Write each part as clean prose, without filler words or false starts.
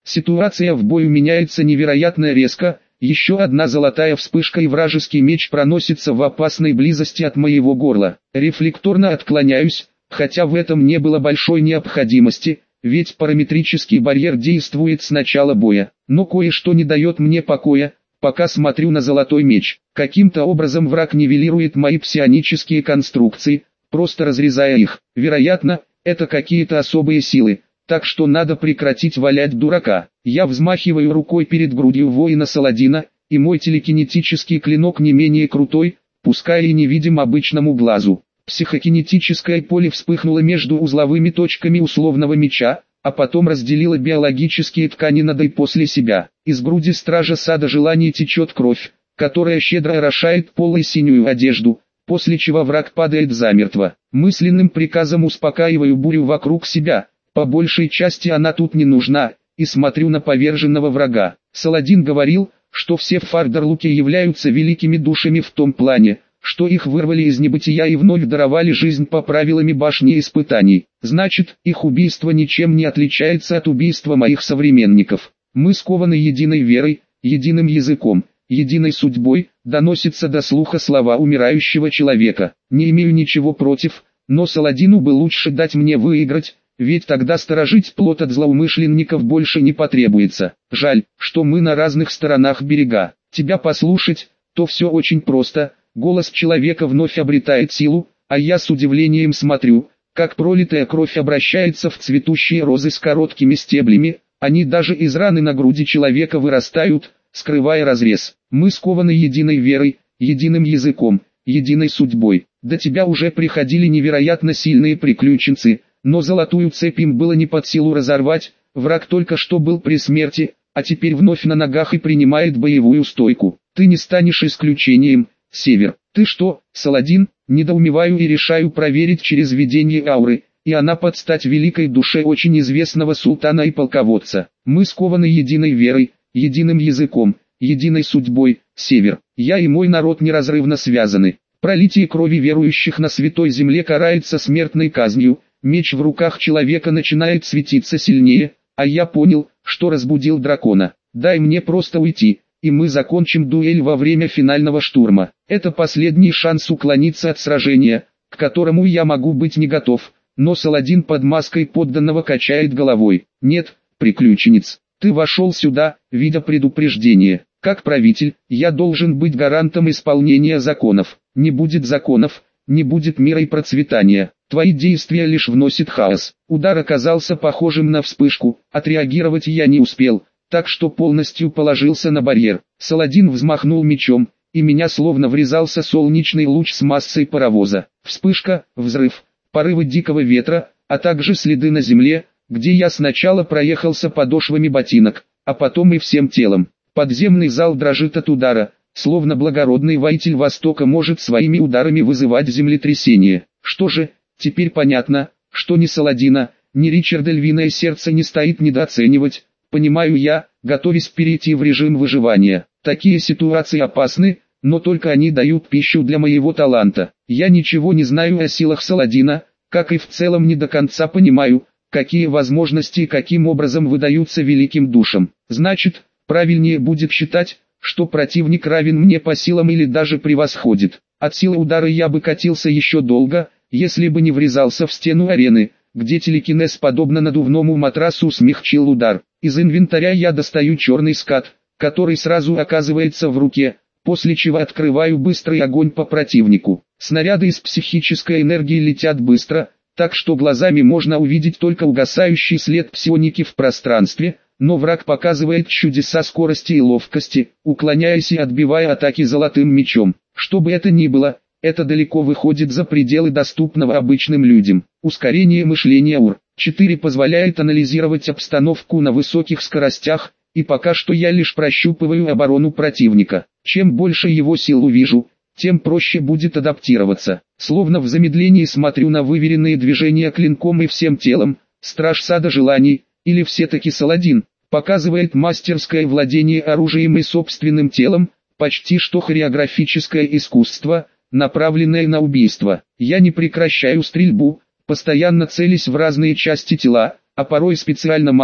Ситуация в бою меняется невероятно резко, еще одна золотая вспышка и вражеский меч проносится в опасной близости от моего горла. Рефлекторно отклоняюсь, хотя в этом не было большой необходимости, ведь параметрический барьер действует с начала боя. Но кое-что не дает мне покоя, пока смотрю на золотой меч. Каким-то образом враг нивелирует мои псионические конструкции, просто разрезая их. Вероятно, это какие-то особые силы, так что надо прекратить валять дурака. Я взмахиваю рукой перед грудью воина Саладина, и мой телекинетический клинок не менее крутой, пускай и невидим обычному глазу. Психокинетическое поле вспыхнуло между узловыми точками условного меча, а потом разделило биологические ткани над и после себя. Из груди стража сада желаний течет кровь, которая щедро орошает пол и синюю одежду, после чего враг падает замертво. Мысленным приказом успокаиваю бурю вокруг себя, по большей части она тут не нужна, и смотрю на поверженного врага. Саладин говорил, что все в Фардерлуке являются великими душами в том плане, что их вырвали из небытия и вновь даровали жизнь по правилам башни испытаний. Значит, их убийство ничем не отличается от убийства моих современников. Мы скованы единой верой, единым языком, единой судьбой, доносится до слуха слова умирающего человека. Не имею ничего против, но Саладину бы лучше дать мне выиграть, ведь тогда сторожить плот от злоумышленников больше не потребуется. Жаль, что мы на разных сторонах берега. Тебя послушать, то все очень просто. Голос человека вновь обретает силу, а я с удивлением смотрю, как пролитая кровь обращается в цветущие розы с короткими стеблями, они даже из раны на груди человека вырастают, скрывая разрез. Мы скованы единой верой, единым языком, единой судьбой. До тебя уже приходили невероятно сильные приключенцы, но золотую цепь им было не под силу разорвать, враг только что был при смерти, а теперь вновь на ногах и принимает боевую стойку. Ты не станешь исключением, Север. Ты что, Саладин? Недоумеваю и решаю проверить через видение ауры, и она под стать великой душе очень известного султана и полководца. Мы скованы единой верой, единым языком, единой судьбой, Север. Я и мой народ неразрывно связаны. Пролитие крови верующих на святой земле карается смертной казнью, меч в руках человека начинает светиться сильнее, а я понял, что разбудил дракона. Дай мне просто уйти, и мы закончим дуэль во время финального штурма. Это последний шанс уклониться от сражения, к которому я могу быть не готов, но Саладин под маской подданного качает головой. Нет, приключенец, ты вошел сюда, видя предупреждение. Как правитель, я должен быть гарантом исполнения законов. Не будет законов, не будет мира и процветания. Твои действия лишь вносят хаос. Удар оказался похожим на вспышку, отреагировать я не успел, так что полностью положился на барьер. Саладин взмахнул мечом, и меня словно врезался солнечный луч с массой паровоза. Вспышка, взрыв, порывы дикого ветра, а также следы на земле, где я сначала проехался подошвами ботинок, а потом и всем телом. Подземный зал дрожит от удара, словно благородный воитель Востока может своими ударами вызывать землетрясение. Что же, теперь понятно, что ни Саладина, ни Ричарда львиное сердце не стоит недооценивать. Понимаю я, готовясь перейти в режим выживания. Такие ситуации опасны, но только они дают пищу для моего таланта. Я ничего не знаю о силах Саладина, как и в целом не до конца понимаю, какие возможности и каким образом выдаются великим душам. Значит, правильнее будет считать, что противник равен мне по силам или даже превосходит. От силы удара я бы катился еще долго, если бы не врезался в стену арены, где телекинез подобно надувному матрасу смягчил удар. Из инвентаря я достаю черный скат, который сразу оказывается в руке, после чего открываю быстрый огонь по противнику. Снаряды из психической энергии летят быстро, так что глазами можно увидеть только угасающий след псионики в пространстве, но враг показывает чудеса скорости и ловкости, уклоняясь и отбивая атаки золотым мечом. Что бы это ни было, это далеко выходит за пределы доступного обычным людям. Ускорение мышления УР-4 позволяет анализировать обстановку на высоких скоростях, и пока что я лишь прощупываю оборону противника. Чем больше его сил увижу, тем проще будет адаптироваться. Словно в замедлении смотрю на выверенные движения клинком и всем телом. Страж сада желаний, или все-таки Саладин, показывает мастерское владение оружием и собственным телом, почти что хореографическое искусство, направленное на убийство. Я не прекращаю стрельбу, постоянно целясь в разные части тела, а порой специально мажу,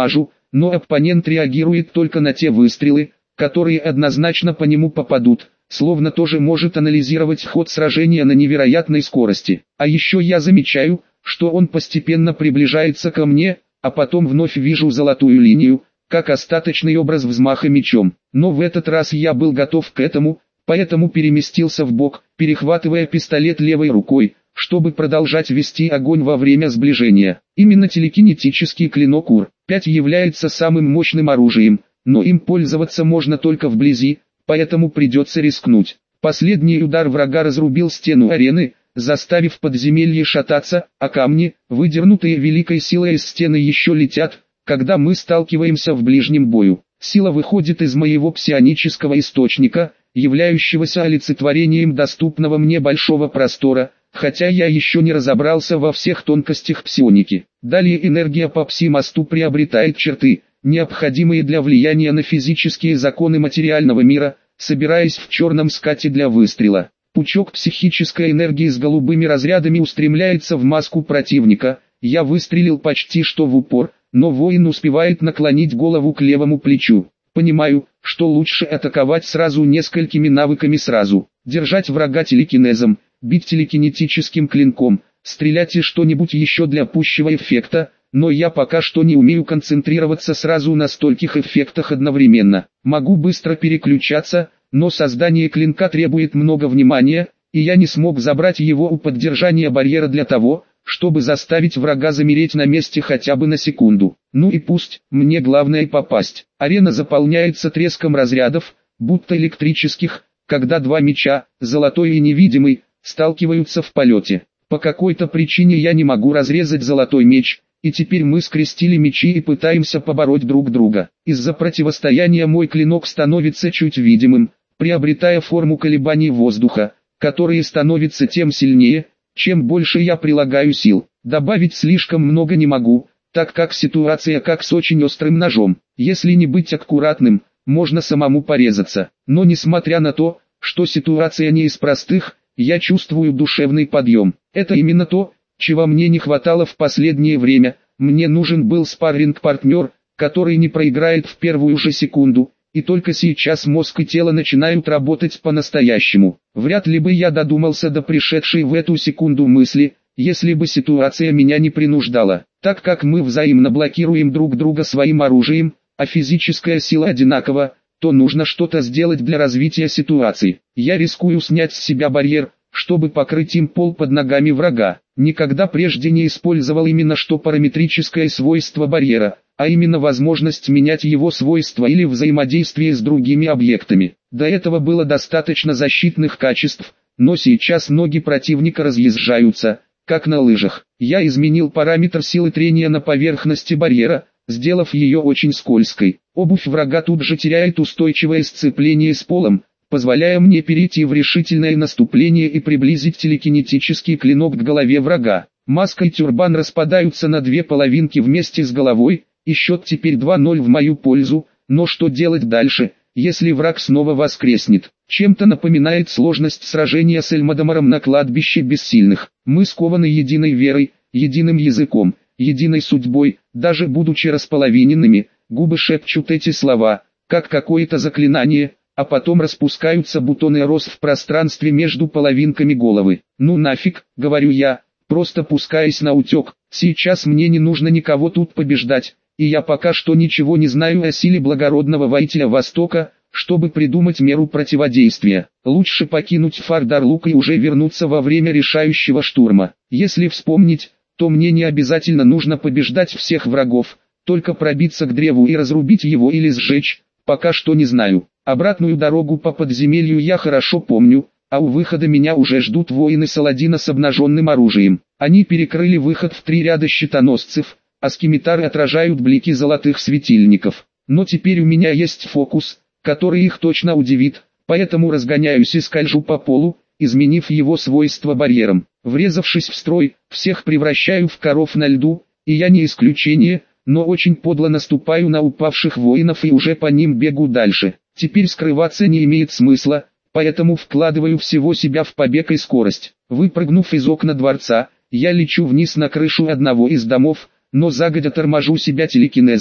но оппонент реагирует только на те выстрелы, которые однозначно по нему попадут, словно тоже может анализировать ход сражения на невероятной скорости. А еще я замечаю, что он постепенно приближается ко мне, а потом вновь вижу золотую линию, как остаточный образ взмаха мечом. Но в этот раз я был готов к этому, поэтому переместился в бок, перехватывая пистолет левой рукой, чтобы продолжать вести огонь во время сближения. Именно телекинетический клинок УР-5 является самым мощным оружием, но им пользоваться можно только вблизи, поэтому придется рискнуть. Последний удар врага разрубил стену арены, заставив подземелье шататься, а камни, выдернутые великой силой из стены, еще летят, когда мы сталкиваемся в ближнем бою. Сила выходит из моего псионического источника, являющегося олицетворением доступного мне большого простора, хотя я еще не разобрался во всех тонкостях псионики. Далее энергия по пси-мосту приобретает черты, необходимые для влияния на физические законы материального мира, собираясь в черном скате для выстрела. Пучок психической энергии с голубыми разрядами устремляется в маску противника. Я выстрелил почти что в упор, но воин успевает наклонить голову к левому плечу. Понимаю, что лучше атаковать сразу несколькими навыками сразу. Держать врага телекинезом, бить телекинетическим клинком, стрелять и что-нибудь еще для пущего эффекта, но я пока что не умею концентрироваться сразу на стольких эффектах одновременно. Могу быстро переключаться, но создание клинка требует много внимания, и я не смог забрать его у поддержания барьера для того, чтобы заставить врага замереть на месте хотя бы на секунду. Ну и пусть, мне главное попасть. Арена заполняется треском разрядов, будто электрических, когда два меча, золотой и невидимый, сталкиваются в полете. По какой-то причине я не могу разрезать золотой меч, и теперь мы скрестили мечи и пытаемся побороть друг друга. Из-за противостояния мой клинок становится чуть видимым, приобретая форму колебаний воздуха, которые становятся тем сильнее, чем больше я прилагаю сил. Добавить слишком много не могу, так как ситуация как с очень острым ножом. Если не быть аккуратным, можно самому порезаться. Но несмотря на то, что ситуация не из простых, я чувствую душевный подъем. Это именно то, чего мне не хватало в последнее время. Мне нужен был спарринг-партнер, который не проиграет в первую же секунду. И только сейчас мозг и тело начинают работать по-настоящему. Вряд ли бы я додумался до пришедшей в эту секунду мысли, если бы ситуация меня не принуждала. Так как мы взаимно блокируем друг друга своим оружием, а физическая сила одинакова, то нужно что-то сделать для развития ситуации. Я рискую снять с себя барьер, чтобы покрыть им пол под ногами врага. Никогда прежде не использовал именно что параметрическое свойство барьера, а именно возможность менять его свойства или взаимодействие с другими объектами. До этого было достаточно защитных качеств, но сейчас ноги противника разъезжаются, как на лыжах. Я изменил параметр силы трения на поверхности барьера, сделав ее очень скользкой. Обувь врага тут же теряет устойчивое сцепление с полом, позволяя мне перейти в решительное наступление и приблизить телекинетический клинок к голове врага. Маска и тюрбан распадаются на две половинки вместе с головой, и счет теперь 2-0 в мою пользу, но что делать дальше, если враг снова воскреснет? Чем-то напоминает сложность сражения с Эльмадамаром на кладбище бессильных. Мы скованы единой верой, единым языком, единой судьбой, даже будучи располовиненными, губы шепчут эти слова, как какое-то заклинание, а потом распускаются бутоны роз в пространстве между половинками головы. Ну нафиг, говорю я, просто пускаясь на утек, сейчас мне не нужно никого тут побеждать, и я пока что ничего не знаю о силе благородного воителя Востока, чтобы придумать меру противодействия. Лучше покинуть Фардарлук и уже вернуться во время решающего штурма. Если вспомнить, то мне не обязательно нужно побеждать всех врагов, только пробиться к древу и разрубить его или сжечь, пока что не знаю. Обратную дорогу по подземелью я хорошо помню, а у выхода меня уже ждут воины Саладина с обнаженным оружием. Они перекрыли выход в 3 ряда щитоносцев, а скимитары отражают блики золотых светильников. Но теперь у меня есть фокус, который их точно удивит, поэтому разгоняюсь и скольжу по полу, изменив его свойства барьером. Врезавшись в строй, всех превращаю в коров на льду, и я не исключение, но очень подло наступаю на упавших воинов и уже по ним бегу дальше. Теперь скрываться не имеет смысла, поэтому вкладываю всего себя в побег и скорость. Выпрыгнув из окна дворца, я лечу вниз на крышу одного из домов, но загодя торможу себя телекинезом,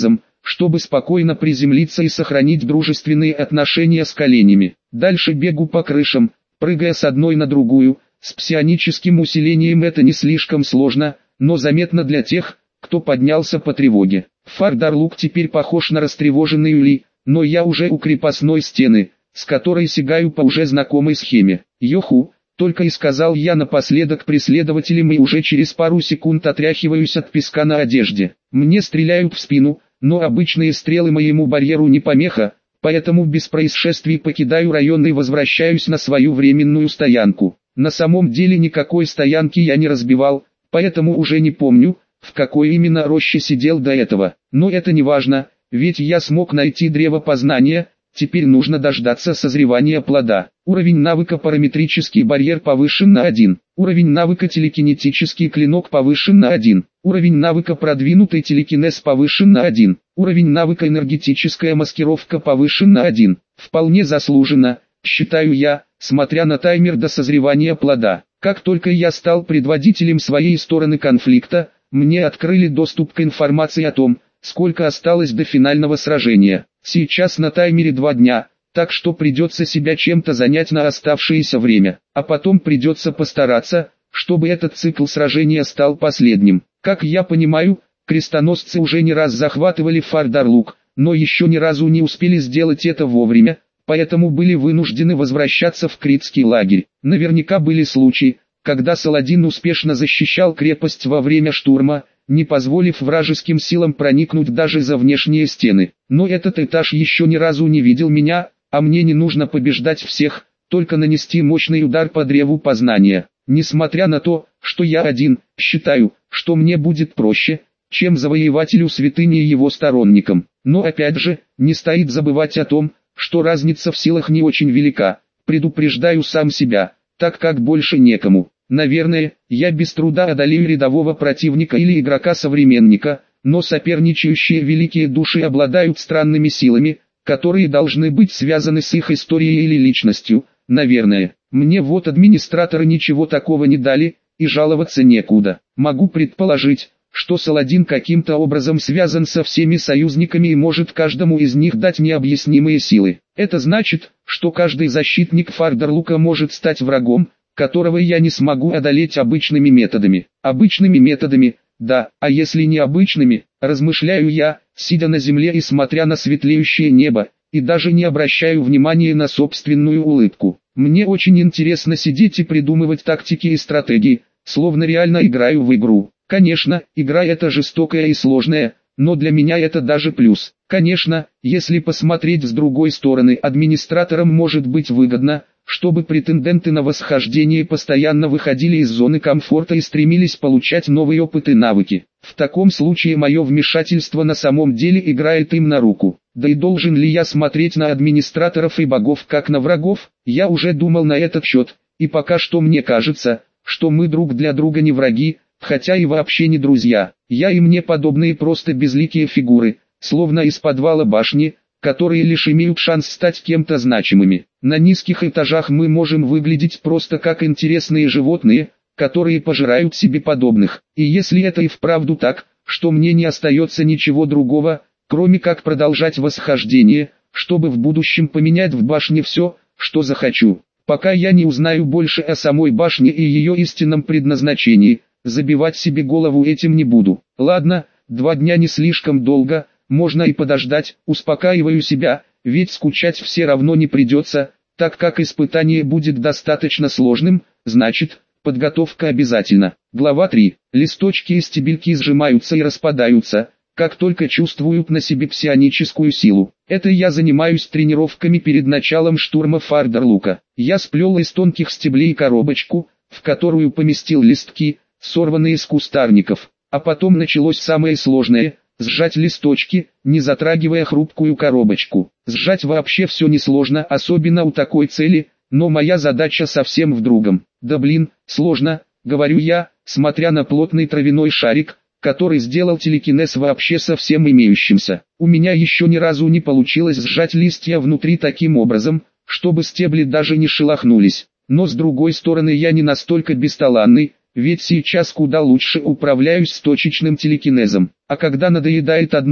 чтобы спокойно приземлиться и сохранить дружественные отношения с коленями. Дальше бегу по крышам, прыгая с одной на другую. С псионическим усилением это не слишком сложно, но заметно для тех, кто поднялся по тревоге. Фардарлук теперь похож на растревоженный улей, но я уже у крепостной стены, с которой сигаю по уже знакомой схеме. «Йоху», только и сказал я напоследок преследователям и уже через пару секунд отряхиваюсь от песка на одежде. Мне стреляют в спину, но обычные стрелы моему барьеру не помеха, поэтому без происшествий покидаю район и возвращаюсь на свою временную стоянку. На самом деле никакой стоянки я не разбивал, поэтому уже не помню, в какой именно роще сидел до этого. Но это не важно, ведь я смог найти древо познания, теперь нужно дождаться созревания плода. Уровень навыка параметрический барьер повышен на 1. Уровень навыка телекинетический клинок повышен на 1. Уровень навыка продвинутый телекинез повышен на 1. Уровень навыка энергетическая маскировка повышен на 1. Вполне заслуженно, считаю я, смотря на таймер до созревания плода. Как только я стал предводителем своей стороны конфликта, мне открыли доступ к информации о том, сколько осталось до финального сражения. Сейчас на таймере 2 дня, так что придется себя чем-то занять на оставшееся время. А потом придется постараться, чтобы этот цикл сражения стал последним. Как я понимаю, крестоносцы уже не раз захватывали Фардарлук, но еще ни разу не успели сделать это вовремя, поэтому были вынуждены возвращаться в критский лагерь. Наверняка были случаи, когда Саладин успешно защищал крепость во время штурма, не позволив вражеским силам проникнуть даже за внешние стены. Но этот этаж еще ни разу не видел меня, а мне не нужно побеждать всех, только нанести мощный удар по древу познания. Несмотря на то, что я один, считаю, что мне будет проще, чем завоевателю святыни и его сторонникам. Но опять же, не стоит забывать о том, что разница в силах не очень велика. Предупреждаю сам себя, так как больше некому. Наверное, я без труда одолею рядового противника или игрока-современника, но соперничающие великие души обладают странными силами, которые должны быть связаны с их историей или личностью. Наверное, мне вот администраторы ничего такого не дали, и жаловаться некуда. Могу предположить, что Саладин каким-то образом связан со всеми союзниками и может каждому из них дать необъяснимые силы. Это значит, что каждый защитник Фардарлука может стать врагом, которого я не смогу одолеть обычными методами. Обычными методами, да, а если не обычными, размышляю я, сидя на земле и смотря на светлеющее небо, и даже не обращаю внимания на собственную улыбку. Мне очень интересно сидеть и придумывать тактики и стратегии, словно реально играю в игру. Конечно, игра это жестокая и сложная, но для меня это даже плюс. Конечно, если посмотреть с другой стороны, администраторам может быть выгодно, чтобы претенденты на восхождение постоянно выходили из зоны комфорта и стремились получать новый опыт и навыки. В таком случае мое вмешательство на самом деле играет им на руку. Да и должен ли я смотреть на администраторов и богов как на врагов? Я уже думал на этот счет, и пока что мне кажется, что мы друг для друга не враги, хотя и вообще не друзья. Я и мне подобные просто безликие фигуры, словно из подвала башни, которые лишь имеют шанс стать кем-то значимыми. На низких этажах мы можем выглядеть просто как интересные животные, которые пожирают себе подобных. И если это и вправду так, что мне не остается ничего другого, кроме как продолжать восхождение, чтобы в будущем поменять в башне все, что захочу. Пока я не узнаю больше о самой башне и ее истинном предназначении, забивать себе голову этим не буду. Ладно, 2 дня не слишком долго, можно и подождать, успокаиваю себя, ведь скучать все равно не придется, так как испытание будет достаточно сложным, значит, подготовка обязательна. Глава 3. Листочки и стебельки сжимаются и распадаются, как только чувствуют на себе псионическую силу. Это я занимаюсь тренировками перед началом штурма Фардарлука. Я сплел из тонких стеблей коробочку, в которую поместил листки, сорванные с кустарников. А потом началось самое сложное – сжать листочки, не затрагивая хрупкую коробочку. Сжать вообще все несложно, особенно у такой цели, но моя задача совсем в другом. Да блин, сложно, говорю я, смотря на плотный травяной шарик, который сделал телекинез вообще совсем имеющимся. У меня еще ни разу не получилось сжать листья внутри таким образом, чтобы стебли даже не шелохнулись. Но с другой стороны я не настолько бесталанный, ведь сейчас куда лучше управляюсь с точечным телекинезом. А когда надоедает одно,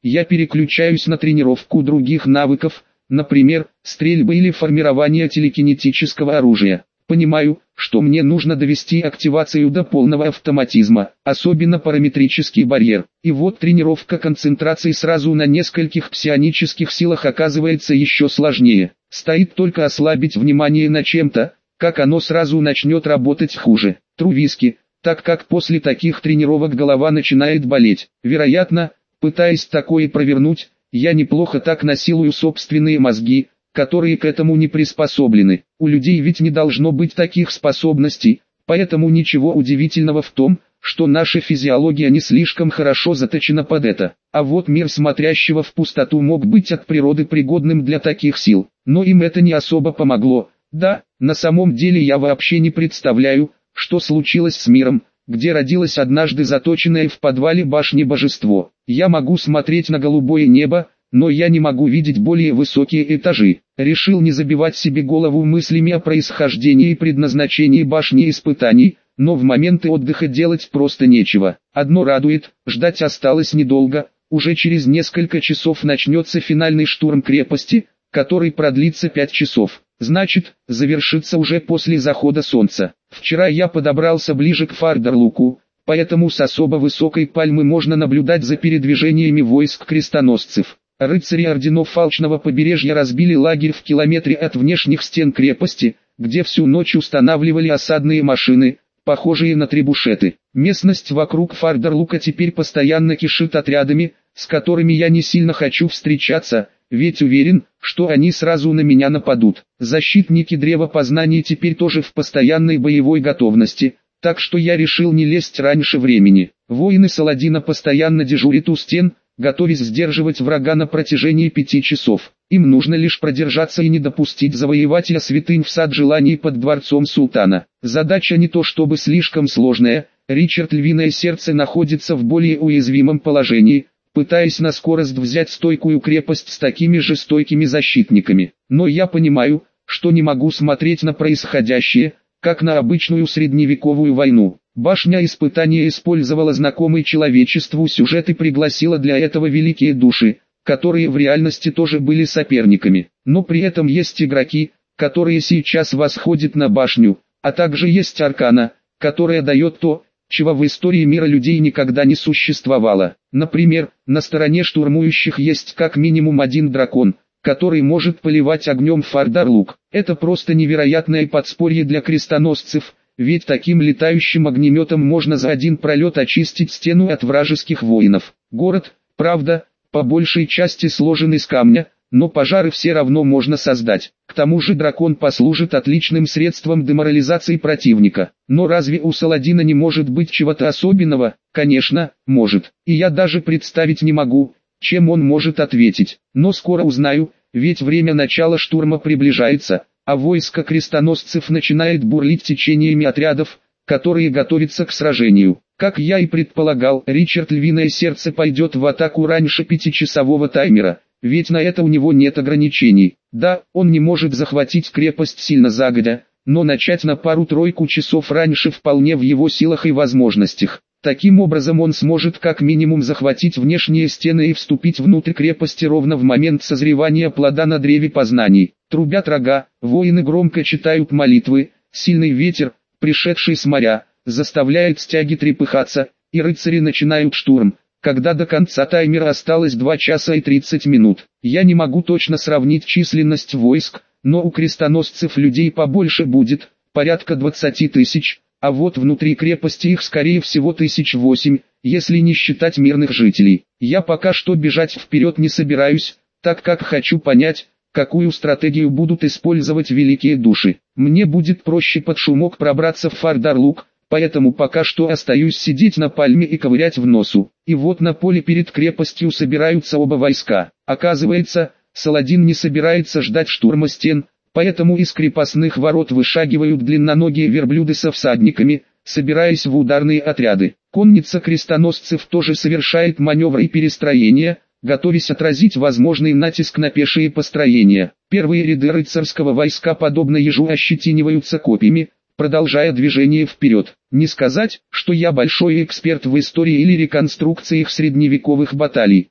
я переключаюсь на тренировку других навыков, например, стрельбы или формирование телекинетического оружия. Понимаю, что мне нужно довести активацию до полного автоматизма, особенно параметрический барьер. И вот тренировка концентрации сразу на нескольких псионических силах оказывается еще сложнее. Стоит только ослабить внимание на чем-то, как оно сразу начнет работать хуже. Тру виски, так как после таких тренировок голова начинает болеть. Вероятно, пытаясь такое провернуть, я неплохо так насилую собственные мозги, которые к этому не приспособлены. У людей ведь не должно быть таких способностей, поэтому ничего удивительного в том, что наша физиология не слишком хорошо заточена под это. А вот мир смотрящего в пустоту мог быть от природы пригодным для таких сил, но им это не особо помогло. Да, на самом деле я вообще не представляю, что случилось с миром, где родилось однажды заточенное в подвале башни божество. Я могу смотреть на голубое небо, но я не могу видеть более высокие этажи. Решил не забивать себе голову мыслями о происхождении и предназначении башни испытаний, но в моменты отдыха делать просто нечего. Одно радует, ждать осталось недолго, уже через несколько часов начнется финальный штурм крепости, который продлится 5 часов. Значит, завершится уже после захода солнца. Вчера я подобрался ближе к Фардерлуку, поэтому с особо высокой пальмы можно наблюдать за передвижениями войск крестоносцев. Рыцари орденов Алчного побережья разбили лагерь в километре от внешних стен крепости, где всю ночь устанавливали осадные машины, похожие на требушеты. Местность вокруг Фардерлука теперь постоянно кишит отрядами, с которыми я не сильно хочу встречаться, ведь уверен, что они сразу на меня нападут. Защитники Древа Познаний теперь тоже в постоянной боевой готовности, так что я решил не лезть раньше времени. Воины Саладина постоянно дежурят у стен, готовясь сдерживать врага на протяжении 5 часов. Им нужно лишь продержаться и не допустить завоевателя святынь в сад желаний под дворцом султана. Задача не то чтобы слишком сложная, Ричард Львиное Сердце находится в более уязвимом положении, пытаясь на скорость взять стойкую крепость с такими же стойкими защитниками. Но я понимаю, что не могу смотреть на происходящее, как на обычную средневековую войну. Башня испытания использовала знакомый человечеству сюжет и пригласила для этого великие души, которые в реальности тоже были соперниками. Но при этом есть игроки, которые сейчас восходят на башню, а также есть Аркана, которая дает то, чего в истории мира людей никогда не существовало. Например, на стороне штурмующих есть как минимум один дракон, который может поливать огнем Фардерлук. Это просто невероятное подспорье для крестоносцев, ведь таким летающим огнеметом можно за один пролет очистить стену от вражеских воинов. Город, правда, по большей части сложен из камня, но пожары все равно можно создать. К тому же дракон послужит отличным средством деморализации противника. Но разве у Саладина не может быть чего-то особенного? Конечно, может. И я даже представить не могу, чем он может ответить. Но скоро узнаю, ведь время начала штурма приближается, а войско крестоносцев начинает бурлить течениями отрядов, которые готовятся к сражению. Как я и предполагал, Ричард Львиное Сердце пойдет в атаку раньше 5-часового таймера, ведь на это у него нет ограничений. Да, он не может захватить крепость сильно загодя, но начать на пару-тройку часов раньше вполне в его силах и возможностях. Таким образом он сможет как минимум захватить внешние стены и вступить внутрь крепости ровно в момент созревания плода на древе познаний. Трубят рога, воины громко читают молитвы, сильный ветер, пришедший с моря, заставляет стяги трепыхаться, и рыцари начинают штурм, когда до конца таймера осталось 2 часа и 30 минут. Я не могу точно сравнить численность войск, но у крестоносцев людей побольше будет, порядка 20 тысяч, а вот внутри крепости их скорее всего 1008, если не считать мирных жителей. Я пока что бежать вперед не собираюсь, так как хочу понять, какую стратегию будут использовать великие души. Мне будет проще под шумок пробраться в Фардерлук, поэтому пока что остаюсь сидеть на пальме и ковырять в носу. И вот на поле перед крепостью собираются оба войска. Оказывается, Саладин не собирается ждать штурма стен, поэтому из крепостных ворот вышагивают длинноногие верблюды со всадниками, собираясь в ударные отряды. Конница крестоносцев тоже совершает маневры и перестроения, готовясь отразить возможный натиск на пешие построения. Первые ряды рыцарского войска подобно ежу ощетиниваются копьями, продолжая движение вперед. Не сказать, что я большой эксперт в истории или реконструкциях средневековых баталий.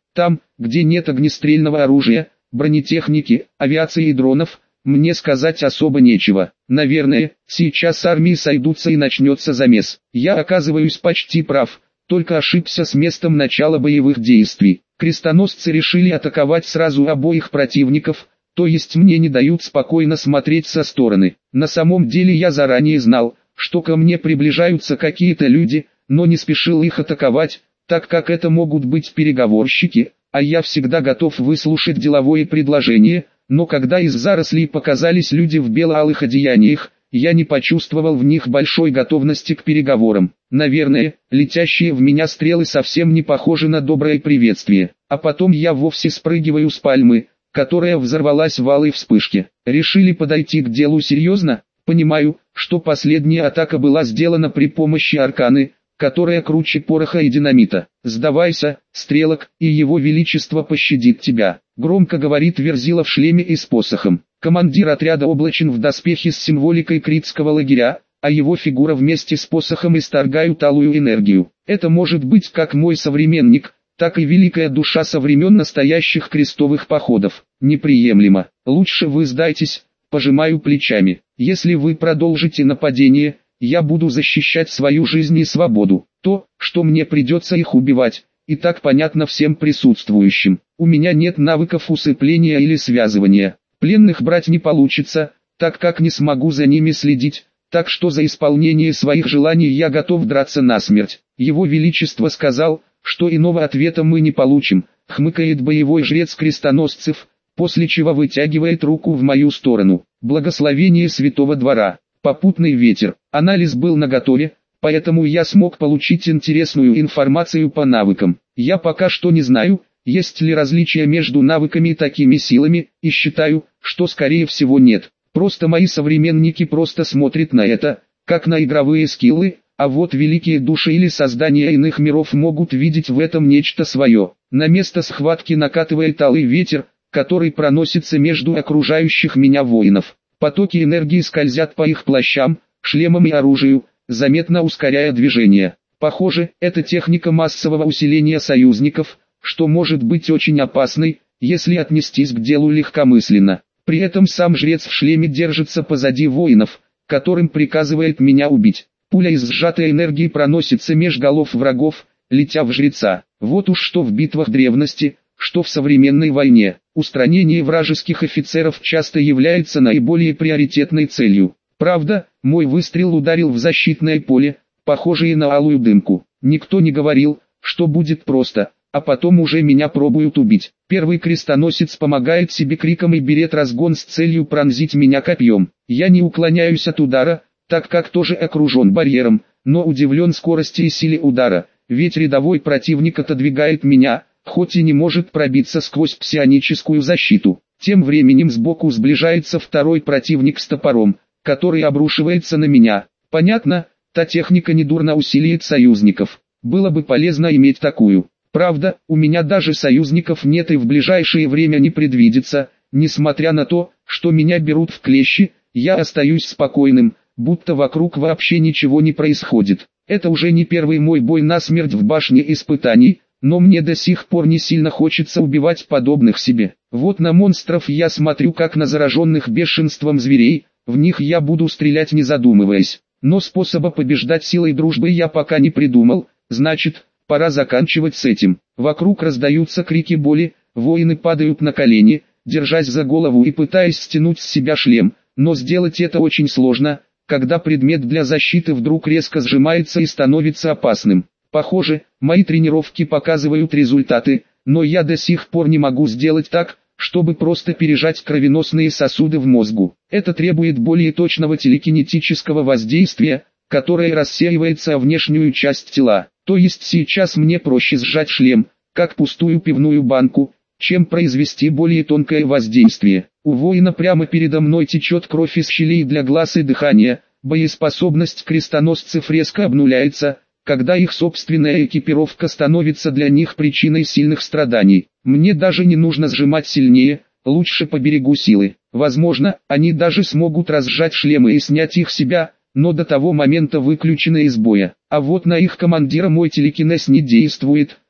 Там, где нет огнестрельного оружия, бронетехники, авиации и дронов, мне сказать особо нечего. Наверное, сейчас армии сойдутся и начнется замес. Я оказываюсь почти прав, только ошибся с местом начала боевых действий. Крестоносцы решили атаковать сразу обоих противников, то есть мне не дают спокойно смотреть со стороны. На самом деле я заранее знал, что ко мне приближаются какие-то люди, но не спешил их атаковать, так как это могут быть переговорщики, а я всегда готов выслушать деловое предложение, но когда из зарослей показались люди в бело-алых одеяниях, я не почувствовал в них большой готовности к переговорам. Наверное, летящие в меня стрелы совсем не похожи на доброе приветствие, а потом я вовсе спрыгиваю с пальмы, которая взорвалась в алой вспышке. Решили подойти к делу серьезно? Понимаю, что последняя атака была сделана при помощи арканы, которая круче пороха и динамита. «Сдавайся, стрелок, и его величество пощадит тебя», — громко говорит Верзила в шлеме и с посохом. Командир отряда облачен в доспехи с символикой критского лагеря, а его фигура вместе с посохом исторгают алую энергию. Это может быть как мой современник, так и великая душа со времен настоящих крестовых походов. Неприемлемо. Лучше вы сдайтесь, пожимаю плечами. Если вы продолжите нападение, я буду защищать свою жизнь и свободу. То, что мне придется их убивать, и так понятно всем присутствующим. У меня нет навыков усыпления или связывания. Пленных брать не получится, так как не смогу за ними следить, так что за исполнение своих желаний я готов драться насмерть. Его Величество сказал, что иного ответа мы не получим, хмыкает боевой жрец крестоносцев, после чего вытягивает руку в мою сторону. Благословение Святого Двора. Попутный ветер. Анализ был наготове, поэтому я смог получить интересную информацию по навыкам. Я пока что не знаю, есть ли различия между навыками и такими силами, и считаю, что скорее всего нет. Просто мои современники просто смотрят на это, как на игровые скиллы, а вот великие души или создания иных миров могут видеть в этом нечто свое. На место схватки накатывает алый ветер, который проносится между окружающих меня воинов. Потоки энергии скользят по их плащам, шлемам и оружию, заметно ускоряя движение. Похоже, это техника массового усиления союзников, что может быть очень опасной, если отнестись к делу легкомысленно. При этом сам жрец в шлеме держится позади воинов, которым приказывает меня убить. Пуля из сжатой энергии проносится меж голов врагов, летя в жреца. Вот уж что в битвах древности, что в современной войне. Устранение вражеских офицеров часто является наиболее приоритетной целью. Правда, мой выстрел ударил в защитное поле, похожее на алую дымку. Никто не говорил, что будет просто, а потом уже меня пробуют убить. Первый крестоносец помогает себе криком и берет разгон с целью пронзить меня копьем. Я не уклоняюсь от удара, так как тоже окружен барьером, но удивлен скорости и силе удара, ведь рядовой противник отодвигает меня, хоть и не может пробиться сквозь псионическую защиту. Тем временем сбоку сближается второй противник с топором, который обрушивается на меня. Понятно, та техника недурно усилит союзников. Было бы полезно иметь такую. Правда, у меня даже союзников нет и в ближайшее время не предвидится. Несмотря на то, что меня берут в клещи, я остаюсь спокойным, будто вокруг вообще ничего не происходит. Это уже не первый мой бой насмерть в башне испытаний, но мне до сих пор не сильно хочется убивать подобных себе. Вот на монстров я смотрю как на зараженных бешенством зверей, в них я буду стрелять не задумываясь. Но способа побеждать силой дружбы я пока не придумал, значит, пора заканчивать с этим. Вокруг раздаются крики боли, воины падают на колени, держась за голову и пытаясь стянуть с себя шлем, но сделать это очень сложно, когда предмет для защиты вдруг резко сжимается и становится опасным. Похоже, мои тренировки показывают результаты, но я до сих пор не могу сделать так, чтобы просто пережать кровеносные сосуды в мозгу. Это требует более точного телекинетического воздействия, которое рассеивается о внешнюю часть тела. То есть сейчас мне проще сжать шлем, как пустую пивную банку, чем произвести более тонкое воздействие. У воина прямо передо мной течет кровь из щелей для глаз и дыхания, боеспособность крестоносцев резко обнуляется, когда их собственная экипировка становится для них причиной сильных страданий. Мне даже не нужно сжимать сильнее, лучше поберегу силы. Возможно, они даже смогут разжать шлемы и снять их с себя, но до того момента выключены из боя. А вот на их командира мой телекинез не действует,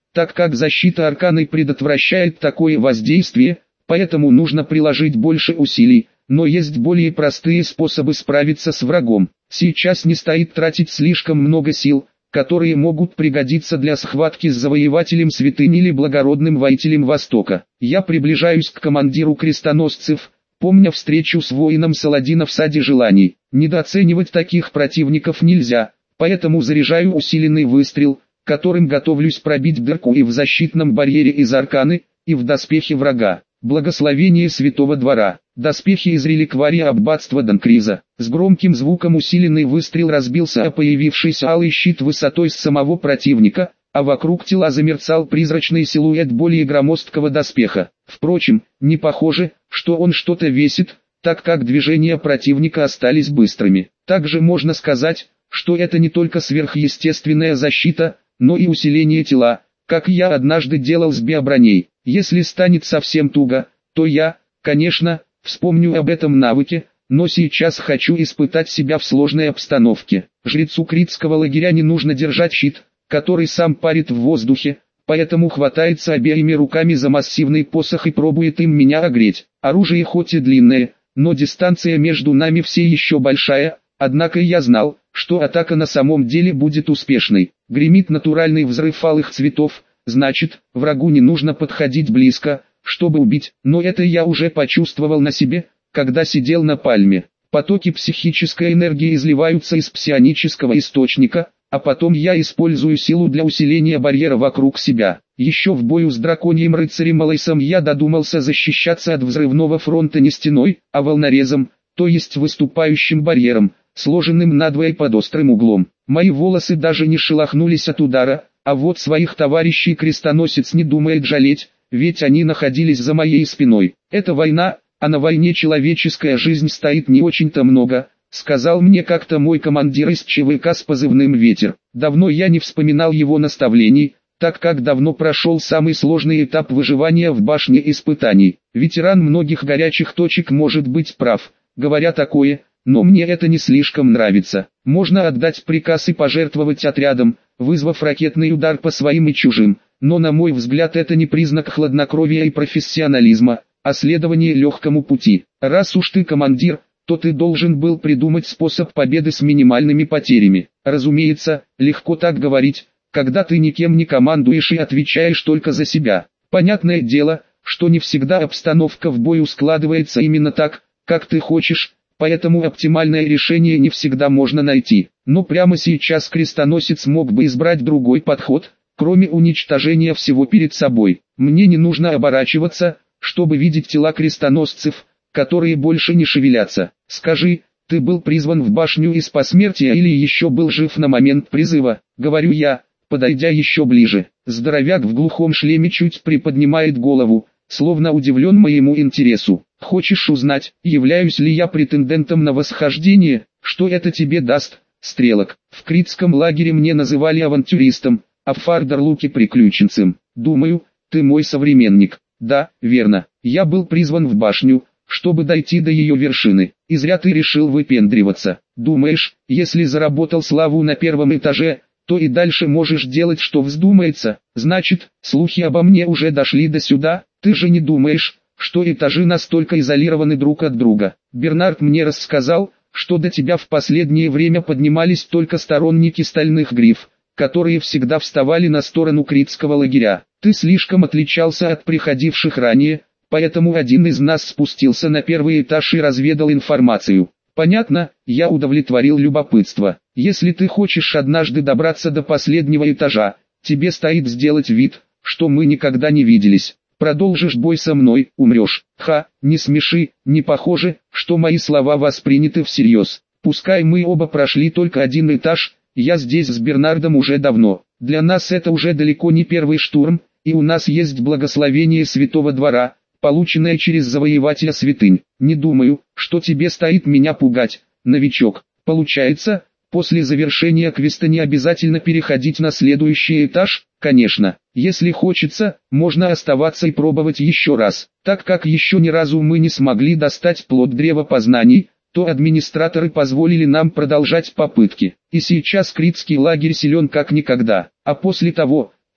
так как защита арканы предотвращает такое воздействие, поэтому нужно приложить больше усилий, но есть более простые способы справиться с врагом. Сейчас не стоит тратить слишком много сил, которые могут пригодиться для схватки с завоевателем святынь или благородным воителем Востока. Я приближаюсь к командиру крестоносцев, помня встречу с воином Саладина в саде желаний. Недооценивать таких противников нельзя, поэтому заряжаю усиленный выстрел, которым готовлюсь пробить дырку и в защитном барьере из арканы, и в доспехе врага. Благословение Святого Двора. Доспехи из реликвария аббатства Данкриза. С громким звуком усиленный выстрел разбился о появившийся алый щит высотой с самого противника, а вокруг тела замерцал призрачный силуэт более громоздкого доспеха. Впрочем, не похоже, что он что-то весит, так как движения противника остались быстрыми. Также можно сказать, что это не только сверхъестественная защита, но и усиление тела, как я однажды делал с биоброней. Если станет совсем туго, то я, конечно, вспомню об этом навыке, но сейчас хочу испытать себя в сложной обстановке. Жрецу критского лагеря не нужно держать щит, который сам парит в воздухе, поэтому хватается обеими руками за массивный посох и пробует им меня огреть. Оружие хоть и длинное, но дистанция между нами все еще большая, однако я знал, что атака на самом деле будет успешной. Гремит натуральный взрыв алых цветов. Значит, врагу не нужно подходить близко, чтобы убить, но это я уже почувствовал на себе, когда сидел на пальме. Потоки психической энергии изливаются из псионического источника, а потом я использую силу для усиления барьера вокруг себя. Еще в бою с драконьим рыцарем Алайсом я додумался защищаться от взрывного фронта не стеной, а волнорезом, то есть выступающим барьером, сложенным надвое под острым углом. Мои волосы даже не шелохнулись от удара, а вот своих товарищей крестоносец не думает жалеть, ведь они находились за моей спиной. Это война, а на войне человеческая жизнь стоит не очень-то много, сказал мне как-то мой командир из ЧВК с позывным «Ветер». Давно я не вспоминал его наставлений, так как давно прошел самый сложный этап выживания в башне испытаний. Ветеран многих горячих точек может быть прав, говоря такое, но мне это не слишком нравится. Можно отдать приказ и пожертвовать отрядом, вызвав ракетный удар по своим и чужим, но на мой взгляд это не признак хладнокровия и профессионализма, а следование легкому пути. Раз уж ты командир, то ты должен был придумать способ победы с минимальными потерями. Разумеется, легко так говорить, когда ты никем не командуешь и отвечаешь только за себя. Понятное дело, что не всегда обстановка в бою складывается именно так, как ты хочешь, поэтому оптимальное решение не всегда можно найти. Но прямо сейчас крестоносец мог бы избрать другой подход, кроме уничтожения всего перед собой. Мне не нужно оборачиваться, чтобы видеть тела крестоносцев, которые больше не шевелятся. Скажи, ты был призван в башню из посмертия или еще был жив на момент призыва, говорю я, подойдя еще ближе. Здоровяк в глухом шлеме чуть приподнимает голову, словно удивлен моему интересу. Хочешь узнать, являюсь ли я претендентом на восхождение, что это тебе даст, стрелок? В критском лагере мне называли авантюристом, а в Фардерлуке приключенцем. Думаю, ты мой современник. Да, верно, я был призван в башню, чтобы дойти до ее вершины. И зря ты решил выпендриваться. Думаешь, если заработал славу на первом этаже, то и дальше можешь делать, что вздумается? Значит, слухи обо мне уже дошли до сюда. Ты же не думаешь, что этажи настолько изолированы друг от друга? Бернард мне рассказал, что до тебя в последнее время поднимались только сторонники стальных гриф, которые всегда вставали на сторону критского лагеря. Ты слишком отличался от приходивших ранее, поэтому один из нас спустился на первый этаж и разведал информацию. Понятно, я удовлетворил любопытство. Если ты хочешь однажды добраться до последнего этажа, тебе стоит сделать вид, что мы никогда не виделись. Продолжишь бой со мной, умрешь. Ха, не смеши, не похоже, что мои слова восприняты всерьез. Пускай мы оба прошли только один этаж, я здесь с Бернардом уже давно. Для нас это уже далеко не первый штурм, и у нас есть благословение Святого Двора, полученное через завоевателя святынь. Не думаю, что тебе стоит меня пугать, новичок. Получается, после завершения квеста не обязательно переходить на следующий этаж? Конечно, если хочется, можно оставаться и пробовать еще раз. Так как еще ни разу мы не смогли достать плод древа познаний, то администраторы позволили нам продолжать попытки. И сейчас критский лагерь силен как никогда. А после того,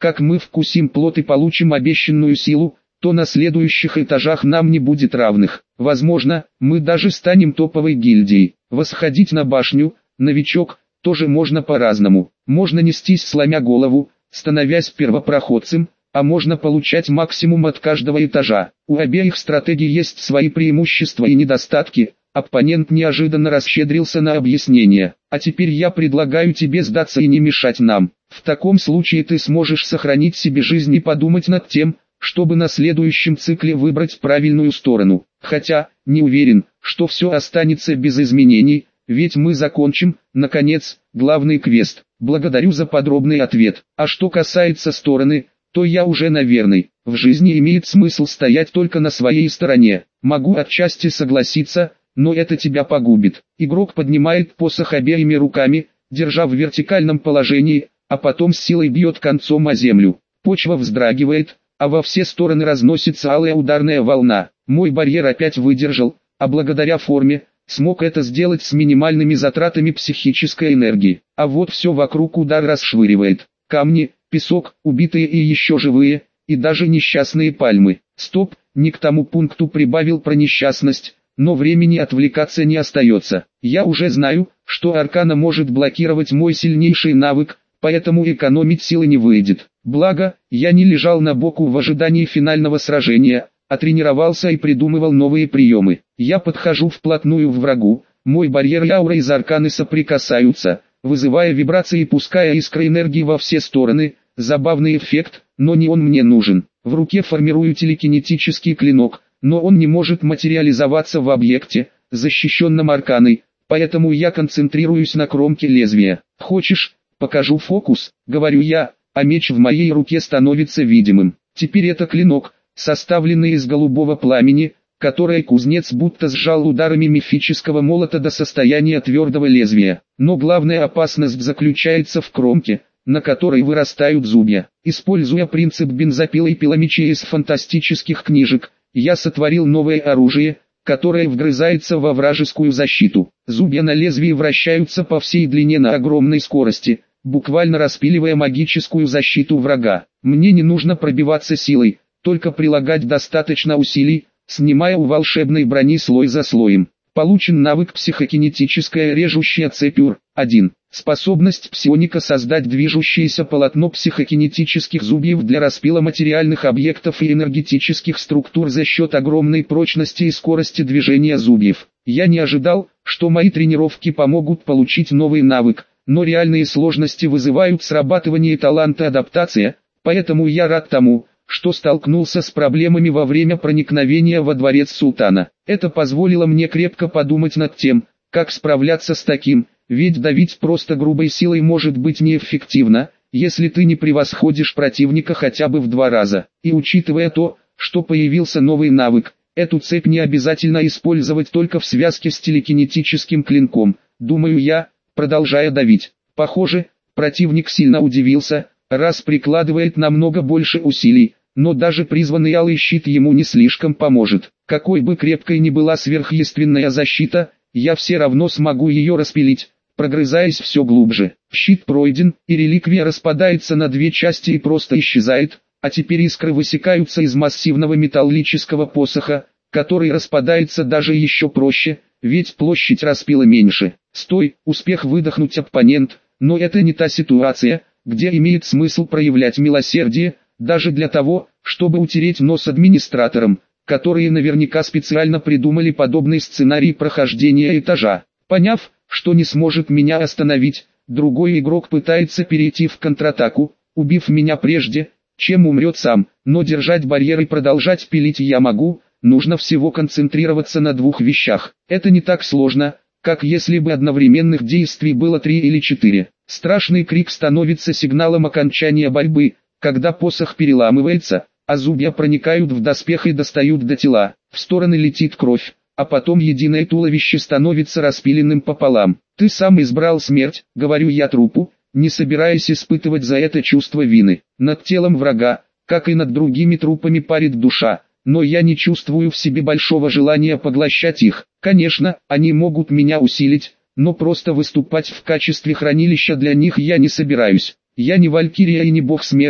как мы вкусим плод и получим обещанную силу, то на следующих этажах нам не будет равных. Возможно, мы даже станем топовой гильдией. Восходить на башню, новичок, тоже можно по-разному. Можно нестись сломя голову, становясь первопроходцем, а можно получать максимум от каждого этажа. У обеих стратегий есть свои преимущества и недостатки. Оппонент неожиданно расщедрился на объяснение. А теперь я предлагаю тебе сдаться и не мешать нам. В таком случае ты сможешь сохранить себе жизнь и подумать над тем, чтобы на следующем цикле выбрать правильную сторону. Хотя, не уверен, что все останется без изменений, ведь мы закончим, наконец, главный квест. Благодарю за подробный ответ. А что касается стороны, то я уже на верной. В жизни имеет смысл стоять только на своей стороне. Могу отчасти согласиться, но это тебя погубит. Игрок поднимает посох обеими руками, держа в вертикальном положении, а потом с силой бьет концом о землю. Почва вздрагивает, а во все стороны разносится алая ударная волна. Мой барьер опять выдержал, а благодаря форме, смог это сделать с минимальными затратами психической энергии. А вот все вокруг удар расшвыривает. Камни, песок, убитые и еще живые, и даже несчастные пальмы. Стоп, не к тому пункту прибавил про несчастность, но времени отвлекаться не остается. Я уже знаю, что аркана может блокировать мой сильнейший навык, поэтому экономить силы не выйдет. Благо, я не лежал на боку в ожидании финального сражения, а тренировался и придумывал новые приемы. Я подхожу вплотную к врагу, мой барьер и аура из арканы соприкасаются, вызывая вибрации и пуская искры энергии во все стороны. Забавный эффект, но не он мне нужен. В руке формирую телекинетический клинок, но он не может материализоваться в объекте, защищенном арканой, поэтому я концентрируюсь на кромке лезвия. «Хочешь, покажу фокус?» — говорю я, а меч в моей руке становится видимым. Теперь это клинок, составленный из голубого пламени, которое кузнец будто сжал ударами мифического молота до состояния твердого лезвия. Но главная опасность заключается в кромке, на которой вырастают зубья. Используя принцип бензопилы и пиломечей из фантастических книжек, я сотворил новое оружие, которое вгрызается во вражескую защиту. Зубья на лезвии вращаются по всей длине на огромной скорости, буквально распиливая магическую защиту врага. Мне не нужно пробиваться силой, только прилагать достаточно усилий, снимая у волшебной брони слой за слоем. Получен навык психокинетическая режущая цепь УР-1. Способность псионика создать движущееся полотно психокинетических зубьев для распила материальных объектов и энергетических структур за счет огромной прочности и скорости движения зубьев. Я не ожидал, что мои тренировки помогут получить новый навык, но реальные сложности вызывают срабатывание таланта адаптация, поэтому я рад тому, что столкнулся с проблемами во время проникновения во дворец султана. Это позволило мне крепко подумать над тем, как справляться с таким, ведь давить просто грубой силой может быть неэффективно, если ты не превосходишь противника хотя бы в 2 раза. И учитывая то, что появился новый навык, эту цепь не обязательно использовать только в связке с телекинетическим клинком, думаю я, продолжая давить. Похоже, противник сильно удивился, раз прикладывает намного больше усилий, но даже призванный алый щит ему не слишком поможет. Какой бы крепкой ни была сверхъестественная защита, я все равно смогу ее распилить, прогрызаясь все глубже. Щит пройден, и реликвия распадается на 2 части и просто исчезает, а теперь искры высекаются из массивного металлического посоха, который распадается даже еще проще, ведь площадь распила меньше. Стой, успех выдохнуть оппонент, но это не та ситуация, где имеет смысл проявлять милосердие, даже для того, чтобы утереть нос администраторам, которые наверняка специально придумали подобный сценарий прохождения этажа. Поняв, что не сможет меня остановить, другой игрок пытается перейти в контратаку, убив меня прежде, чем умрет сам, но держать барьер и продолжать пилить я могу, нужно всего концентрироваться на 2 вещах. Это не так сложно, как если бы одновременных действий было 3 или 4. Страшный крик становится сигналом окончания борьбы, когда посох переламывается, а зубья проникают в доспех и достают до тела. В стороны летит кровь, а потом единое туловище становится распиленным пополам. «Ты сам избрал смерть», — говорю я трупу, не собираясь испытывать за это чувство вины. Над телом врага, как и над другими трупами, парит душа, но я не чувствую в себе большого желания поглощать их. Конечно, они могут меня усилить, но просто выступать в качестве хранилища для них я не собираюсь. Я не валькирия и не бог смерти,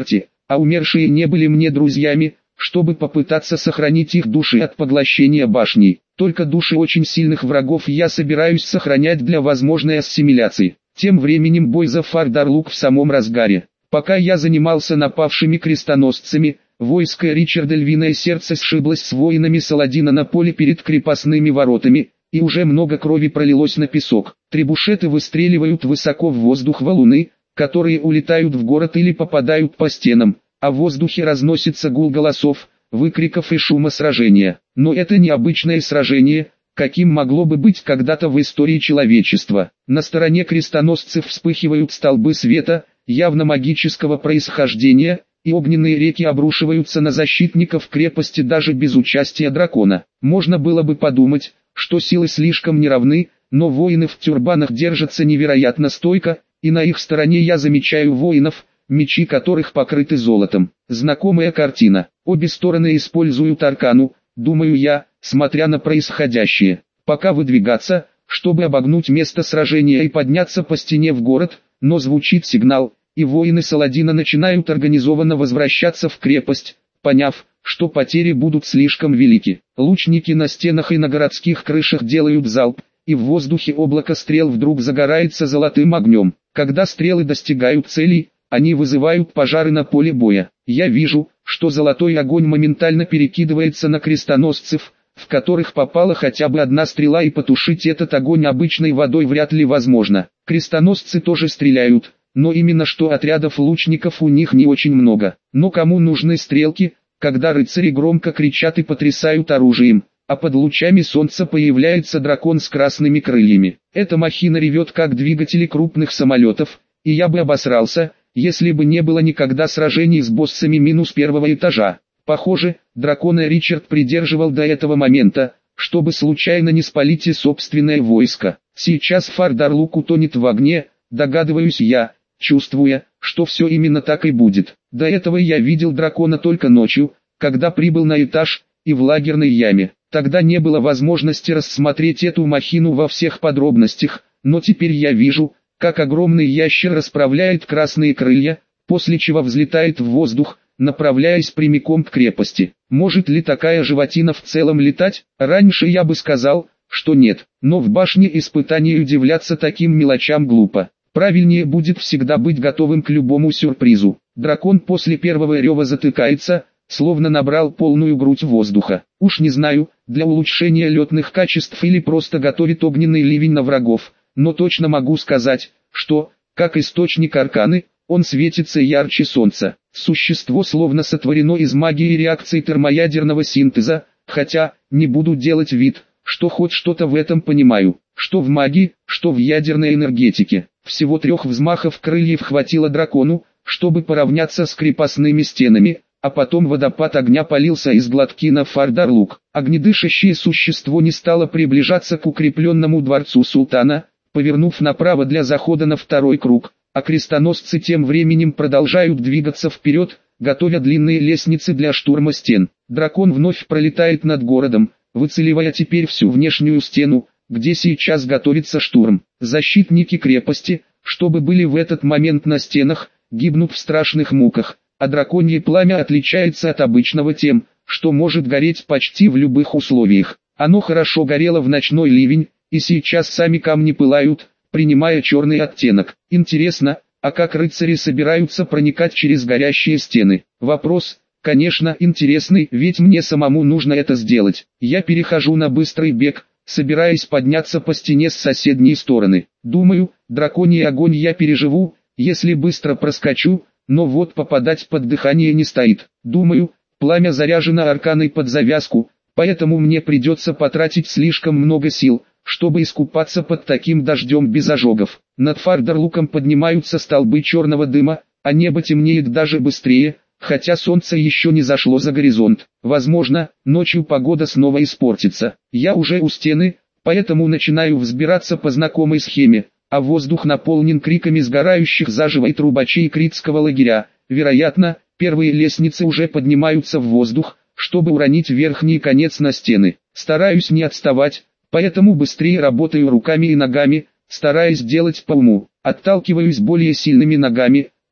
а умершие не были мне друзьями, чтобы попытаться сохранить их души от поглощения башни. Только души очень сильных врагов я собираюсь сохранять для возможной ассимиляции. Тем временем бой за Фардарлук в самом разгаре. Пока я занимался напавшими крестоносцами, войско Ричарда Львиное Сердце сшиблось с воинами Саладина на поле перед крепостными воротами, и уже много крови пролилось на песок. Требушеты выстреливают высоко в воздух валуны, которые улетают в город или попадают по стенам, а в воздухе разносится гул голосов, выкриков и шума сражения. Но это не обычное сражение, каким могло бы быть когда-то в истории человечества. На стороне крестоносцев вспыхивают столбы света, явно магического происхождения, и огненные реки обрушиваются на защитников крепости даже без участия дракона. Можно было бы подумать, что силы слишком неравны, но воины в тюрбанах держатся невероятно стойко, и на их стороне я замечаю воинов, мечи которых покрыты золотом. Знакомая картина. Обе стороны используют аркану, думаю я, смотря на происходящее. Пока выдвигаться, чтобы обогнуть место сражения и подняться по стене в город, но звучит сигнал, и воины Саладина начинают организованно возвращаться в крепость, поняв, что потери будут слишком велики. Лучники на стенах и на городских крышах делают залп, и в воздухе облако стрел вдруг загорается золотым огнем. Когда стрелы достигают целей, они вызывают пожары на поле боя. Я вижу, что золотой огонь моментально перекидывается на крестоносцев, в которых попала хотя бы одна стрела, и потушить этот огонь обычной водой вряд ли возможно. Крестоносцы тоже стреляют, но именно что отрядов лучников у них не очень много. Но кому нужны стрелки, когда рыцари громко кричат и потрясают оружием, а под лучами солнца появляется дракон с красными крыльями. Эта махина ревет как двигатели крупных самолетов, и я бы обосрался, если бы не было никогда сражений с боссами -1 этажа. Похоже, дракона Ричард придерживал до этого момента, чтобы случайно не спалить и собственное войско. Сейчас Фардарлук утонет в огне, догадываюсь я, чувствуя, что все именно так и будет. До этого я видел дракона только ночью, когда прибыл на этаж, и в лагерной яме. Тогда не было возможности рассмотреть эту махину во всех подробностях, но теперь я вижу, как огромный ящер расправляет красные крылья, после чего взлетает в воздух, направляясь прямиком к крепости. Может ли такая животина в целом летать? Раньше я бы сказал, что нет, но в башне испытаний удивляться таким мелочам глупо. Правильнее будет всегда быть готовым к любому сюрпризу. Дракон после первого рева затыкается, словно набрал полную грудь воздуха. Уж не знаю, для улучшения летных качеств или просто готовит огненный ливень на врагов, но точно могу сказать, что, как источник арканы, он светится ярче солнца. Существо словно сотворено из магии и реакций термоядерного синтеза, хотя, не буду делать вид, что хоть что-то в этом понимаю, что в магии, что в ядерной энергетике. Всего 3 взмахов крыльев хватило дракону, чтобы поравняться с крепостными стенами, а потом водопад огня полился из глотки на Фардарлук. Огнедышащее существо не стало приближаться к укрепленному дворцу султана, повернув направо для захода на второй круг, а крестоносцы тем временем продолжают двигаться вперед, готовя длинные лестницы для штурма стен. Дракон вновь пролетает над городом, выцеливая теперь всю внешнюю стену, где сейчас готовится штурм. Защитники крепости, чтобы были в этот момент на стенах, гибнут в страшных муках, а драконье пламя отличается от обычного тем, что может гореть почти в любых условиях. Оно хорошо горело в ночной ливень, и сейчас сами камни пылают, принимая черный оттенок. Интересно, а как рыцари собираются проникать через горящие стены? Вопрос, конечно, интересный, ведь мне самому нужно это сделать. Я перехожу на быстрый бег, собираясь подняться по стене с соседней стороны. Думаю, драконий огонь я переживу, если быстро проскочу, но вот попадать под дыхание не стоит. Думаю, пламя заряжено арканой под завязку, поэтому мне придется потратить слишком много сил, чтобы искупаться под таким дождем без ожогов. Над Фардарлуком поднимаются столбы черного дыма, а небо темнеет даже быстрее, хотя солнце еще не зашло за горизонт. Возможно, ночью погода снова испортится. Я уже у стены, поэтому начинаю взбираться по знакомой схеме, а воздух наполнен криками сгорающих заживо и трубачей критского лагеря. Вероятно, первые лестницы уже поднимаются в воздух, чтобы уронить верхний конец на стены. Стараюсь не отставать, поэтому быстрее работаю руками и ногами, стараясь делать по уму. Отталкиваюсь более сильными ногами,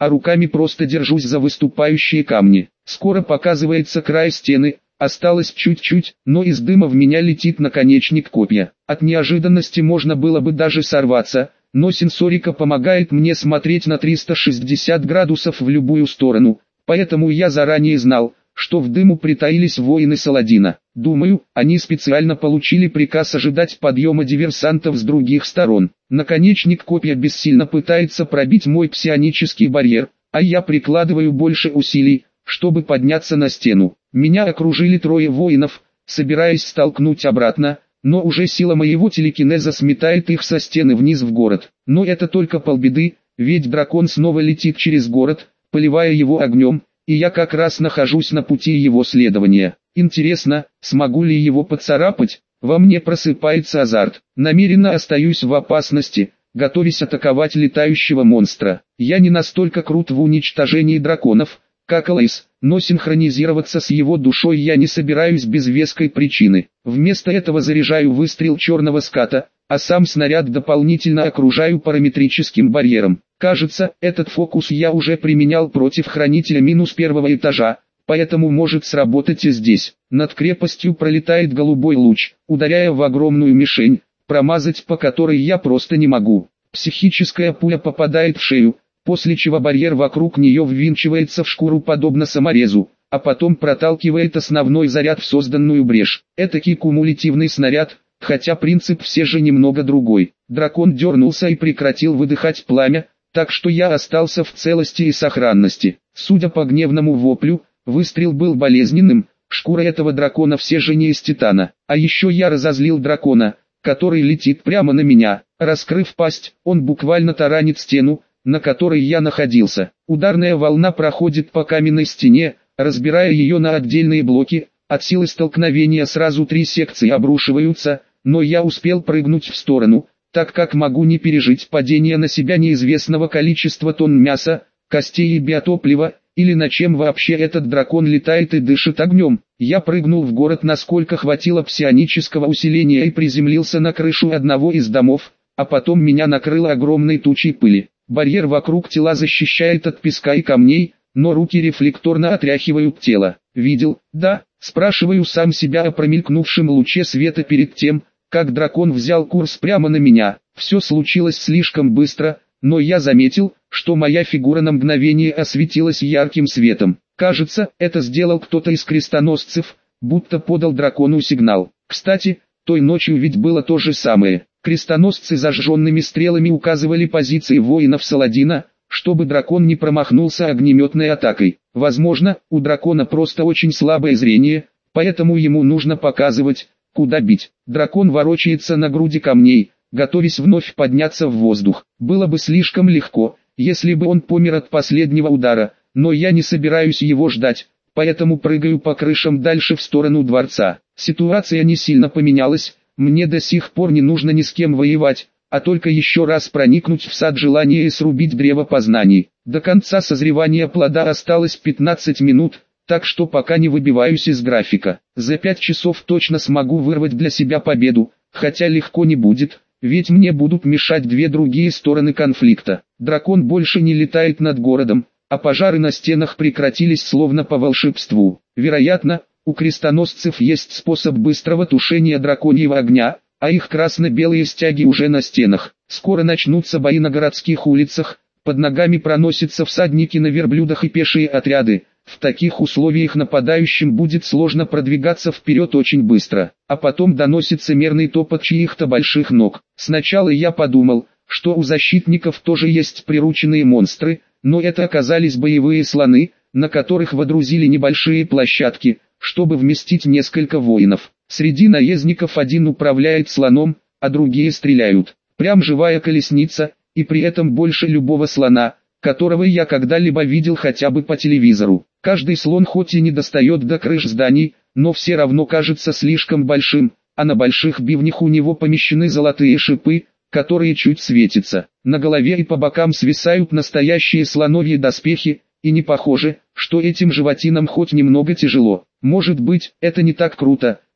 а руками просто держусь за выступающие камни. Скоро показывается край стены, осталось чуть-чуть, но из дыма в меня летит наконечник копья. От неожиданности можно было бы даже сорваться, но сенсорика помогает мне смотреть на 360 градусов в любую сторону, поэтому я заранее знал, что в дыму притаились воины Саладина. Думаю, они специально получили приказ ожидать подъема диверсантов с других сторон. Наконечник копья бессильно пытается пробить мой псионический барьер, а я прикладываю больше усилий, чтобы подняться на стену. Меня окружили трое воинов, собираясь столкнуть обратно, но уже сила моего телекинеза сметает их со стены вниз в город. Но это только полбеды, ведь дракон снова летит через город, поливая его огнем, и я как раз нахожусь на пути его следования. Интересно, смогу ли его поцарапать? Во мне просыпается азарт. Намеренно остаюсь в опасности, готовясь атаковать летающего монстра. Я не настолько крут в уничтожении драконов, как Алэйс, но синхронизироваться с его душой я не собираюсь без веской причины. Вместо этого заряжаю выстрел черного ската, а сам снаряд дополнительно окружаю параметрическим барьером. Кажется, этот фокус я уже применял против хранителя -1 этажа, поэтому может сработать и здесь. Над крепостью пролетает голубой луч, ударяя в огромную мишень, промазать по которой я просто не могу. Психическая пуля попадает в шею, после чего барьер вокруг нее ввинчивается в шкуру подобно саморезу, а потом проталкивает основной заряд в созданную брешь. Этакий кумулятивный снаряд, хотя принцип все же немного другой. Дракон дернулся и прекратил выдыхать пламя, так что я остался в целости и сохранности. Судя по гневному воплю, выстрел был болезненным, шкура этого дракона все же не из титана. А еще я разозлил дракона, который летит прямо на меня. Раскрыв пасть, он буквально таранит стену, на которой я находился. Ударная волна проходит по каменной стене, разбирая ее на отдельные блоки. От силы столкновения сразу 3 секции обрушиваются, но я успел прыгнуть в сторону, так как могу не пережить падение на себя неизвестного количества тонн мяса, костей и биотоплива, или на чем вообще этот дракон летает и дышит огнем. Я прыгнул в город насколько хватило псионического усиления и приземлился на крышу одного из домов, а потом меня накрыло огромной тучей пыли. Барьер вокруг тела защищает от песка и камней, но руки рефлекторно отряхивают тело. Видел? Да, спрашиваю сам себя о промелькнувшем луче света перед тем, как дракон взял курс прямо на меня. Все случилось слишком быстро, но я заметил, что моя фигура на мгновение осветилась ярким светом. Кажется, это сделал кто-то из крестоносцев, будто подал дракону сигнал. Кстати, той ночью ведь было то же самое. Крестоносцы зажженными стрелами указывали позиции воинов Саладина, чтобы дракон не промахнулся огнеметной атакой. Возможно, у дракона просто очень слабое зрение, поэтому ему нужно показывать, куда бить. Дракон ворочается на груди камней, готовясь вновь подняться в воздух. Было бы слишком легко, если бы он помер от последнего удара, но я не собираюсь его ждать, поэтому прыгаю по крышам дальше в сторону дворца. Ситуация не сильно поменялась, мне до сих пор не нужно ни с кем воевать, а только еще раз проникнуть в сад желания и срубить древо познаний. До конца созревания плода осталось 15 минут, так что пока не выбиваюсь из графика. За 5 часов точно смогу вырвать для себя победу, хотя легко не будет, ведь мне будут мешать 2 другие стороны конфликта. Дракон больше не летает над городом, а пожары на стенах прекратились словно по волшебству. Вероятно, у крестоносцев есть способ быстрого тушения драконьего огня, а их красно-белые стяги уже на стенах. Скоро начнутся бои на городских улицах, под ногами проносятся всадники на верблюдах и пешие отряды. В таких условиях нападающим будет сложно продвигаться вперед очень быстро, а потом доносится мерный топот чьих-то больших ног. Сначала я подумал, что у защитников тоже есть прирученные монстры, но это оказались боевые слоны, на которых водрузили небольшие площадки, чтобы вместить несколько воинов. Среди наездников один управляет слоном, а другие стреляют. Прям живая колесница, и при этом больше любого слона, которого я когда-либо видел хотя бы по телевизору. Каждый слон хоть и не достает до крыш зданий, но все равно кажется слишком большим, а на больших бивнях у него помещены золотые шипы, которые чуть светятся. На голове и по бокам свисают настоящие слоновьи доспехи, и не похоже, что этим животинам хоть немного тяжело. Может быть, это не так круто,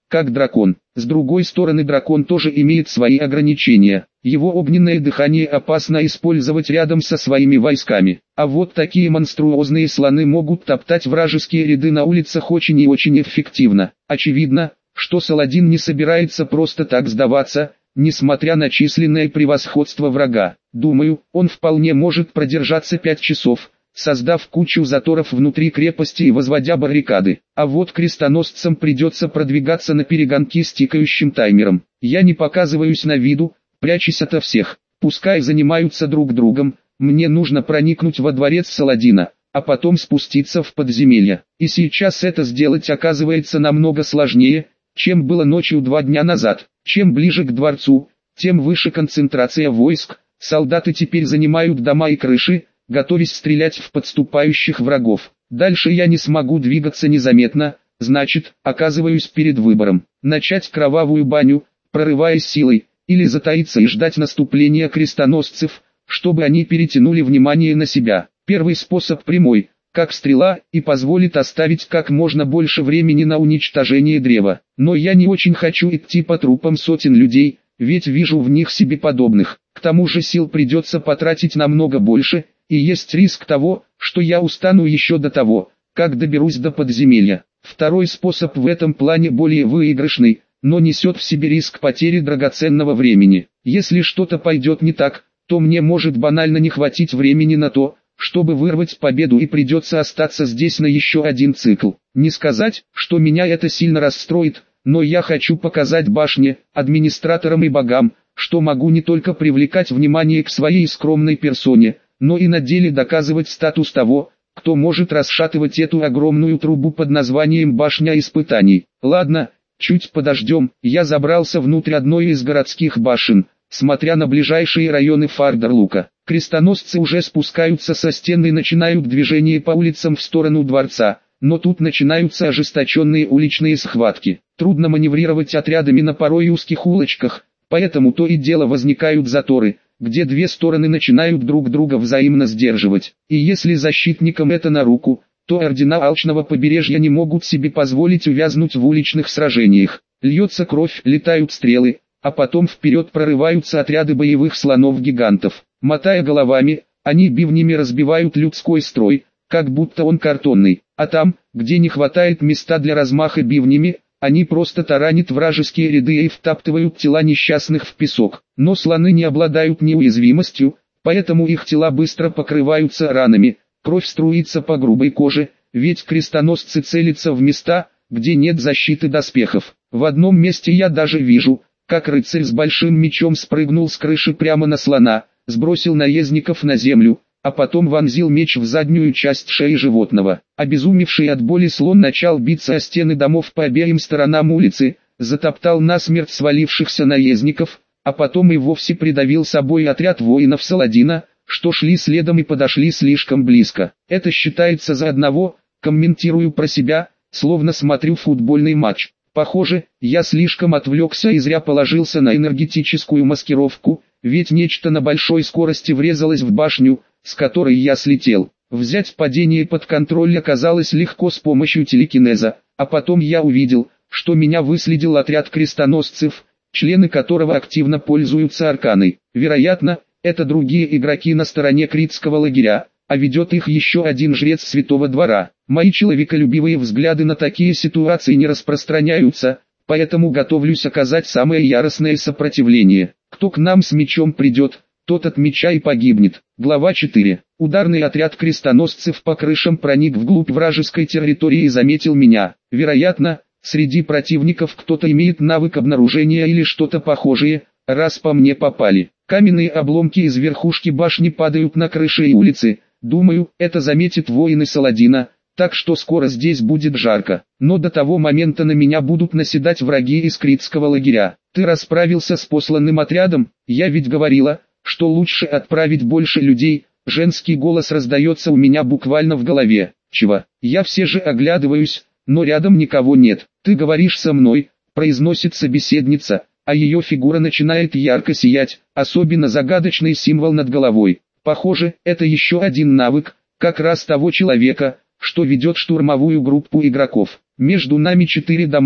как дракон. С другой стороны, дракон тоже имеет свои ограничения. Его огненное дыхание опасно использовать рядом со своими войсками. А вот такие монструозные слоны могут топтать вражеские ряды на улицах очень и очень эффективно. Очевидно, что Саладин не собирается просто так сдаваться, несмотря на численное превосходство врага. Думаю, он вполне может продержаться 5 часов, создав кучу заторов внутри крепости и возводя баррикады. А вот крестоносцам придется продвигаться на перегонки с тикающим таймером. Я не показываюсь на виду, прячась ото всех. Пускай занимаются друг другом, мне нужно проникнуть во дворец Саладина, а потом спуститься в подземелье. И сейчас это сделать оказывается намного сложнее, чем было ночью 2 дня назад. Чем ближе к дворцу, тем выше концентрация войск. Солдаты теперь занимают дома и крыши, готовясь стрелять в подступающих врагов. Дальше я не смогу двигаться незаметно, значит, оказываюсь перед выбором: начать кровавую баню, прорываясь силой, или затаиться и ждать наступления крестоносцев, чтобы они перетянули внимание на себя. Первый способ прямой, как стрела, и позволит оставить как можно больше времени на уничтожение древа. Но я не очень хочу идти по трупам сотен людей, ведь вижу в них себе подобных. К тому же сил придется потратить намного больше, и есть риск того, что я устану еще до того, как доберусь до подземелья. Второй способ в этом плане более выигрышный, но несет в себе риск потери драгоценного времени. Если что-то пойдет не так, то мне может банально не хватить времени на то, чтобы вырвать победу, и придется остаться здесь на еще один цикл. Не сказать, что меня это сильно расстроит, но я хочу показать башне, администраторам и богам, что могу не только привлекать внимание к своей скромной персоне, но и на деле доказывать статус того, кто может расшатывать эту огромную трубу под названием «Башня испытаний». Ладно, чуть подождем. Я забрался внутрь одной из городских башен, смотря на ближайшие районы Фардерлука. Крестоносцы уже спускаются со стены и начинают движение по улицам в сторону дворца, но тут начинаются ожесточенные уличные схватки. Трудно маневрировать отрядами на порой узких улочках, поэтому то и дело возникают заторы, где две стороны начинают друг друга взаимно сдерживать. И если защитникам это на руку, то ордена Алчного побережья не могут себе позволить увязнуть в уличных сражениях. Льется кровь, летают стрелы, а потом вперед прорываются отряды боевых слонов-гигантов. Мотая головами, они бивнями разбивают людской строй, как будто он картонный, а там, где не хватает места для размаха бивнями, они просто таранят вражеские ряды и втаптывают тела несчастных в песок. Но слоны не обладают неуязвимостью, поэтому их тела быстро покрываются ранами, кровь струится по грубой коже, ведь крестоносцы целятся в места, где нет защиты доспехов. В одном месте я даже вижу, как рыцарь с большим мечом спрыгнул с крыши прямо на слона, сбросил наездников на землю, а потом вонзил меч в заднюю часть шеи животного. Обезумевший от боли слон начал биться о стены домов по обеим сторонам улицы, затоптал насмерть свалившихся наездников, а потом и вовсе придавил собой отряд воинов Саладина, что шли следом и подошли слишком близко. Это считается за одного, комментирую про себя, словно смотрю футбольный матч. Похоже, я слишком отвлекся и зря положился на энергетическую маскировку, ведь нечто на большой скорости врезалось в башню, с которой я слетел. Взять падение под контроль оказалось легко с помощью телекинеза, а потом я увидел, что меня выследил отряд крестоносцев, члены которого активно пользуются арканой. Вероятно, это другие игроки на стороне критского лагеря, а ведет их еще один жрец Святого Двора. Мои человеколюбивые взгляды на такие ситуации не распространяются, поэтому готовлюсь оказать самое яростное сопротивление. Кто к нам с мечом придет, тот от меча и погибнет. Глава 4. Ударный отряд крестоносцев по крышам проник вглубь вражеской территории и заметил меня. Вероятно, среди противников кто-то имеет навык обнаружения или что-то похожее, раз по мне попали. Каменные обломки из верхушки башни падают на крыши и улицы. Думаю, это заметит воины Саладина, так что скоро здесь будет жарко. Но до того момента на меня будут наседать враги из критского лагеря. Ты расправился с посланным отрядом? Я ведь говорила, что лучше отправить больше людей. Женский голос раздается у меня буквально в голове. Чего? Я все же оглядываюсь, но рядом никого нет. Ты говоришь со мной, произносит собеседница, а ее фигура начинает ярко сиять, особенно загадочный символ над головой. Похоже, это еще один навык, как раз того человека, что ведет штурмовую группу игроков. Между нами 4 дома,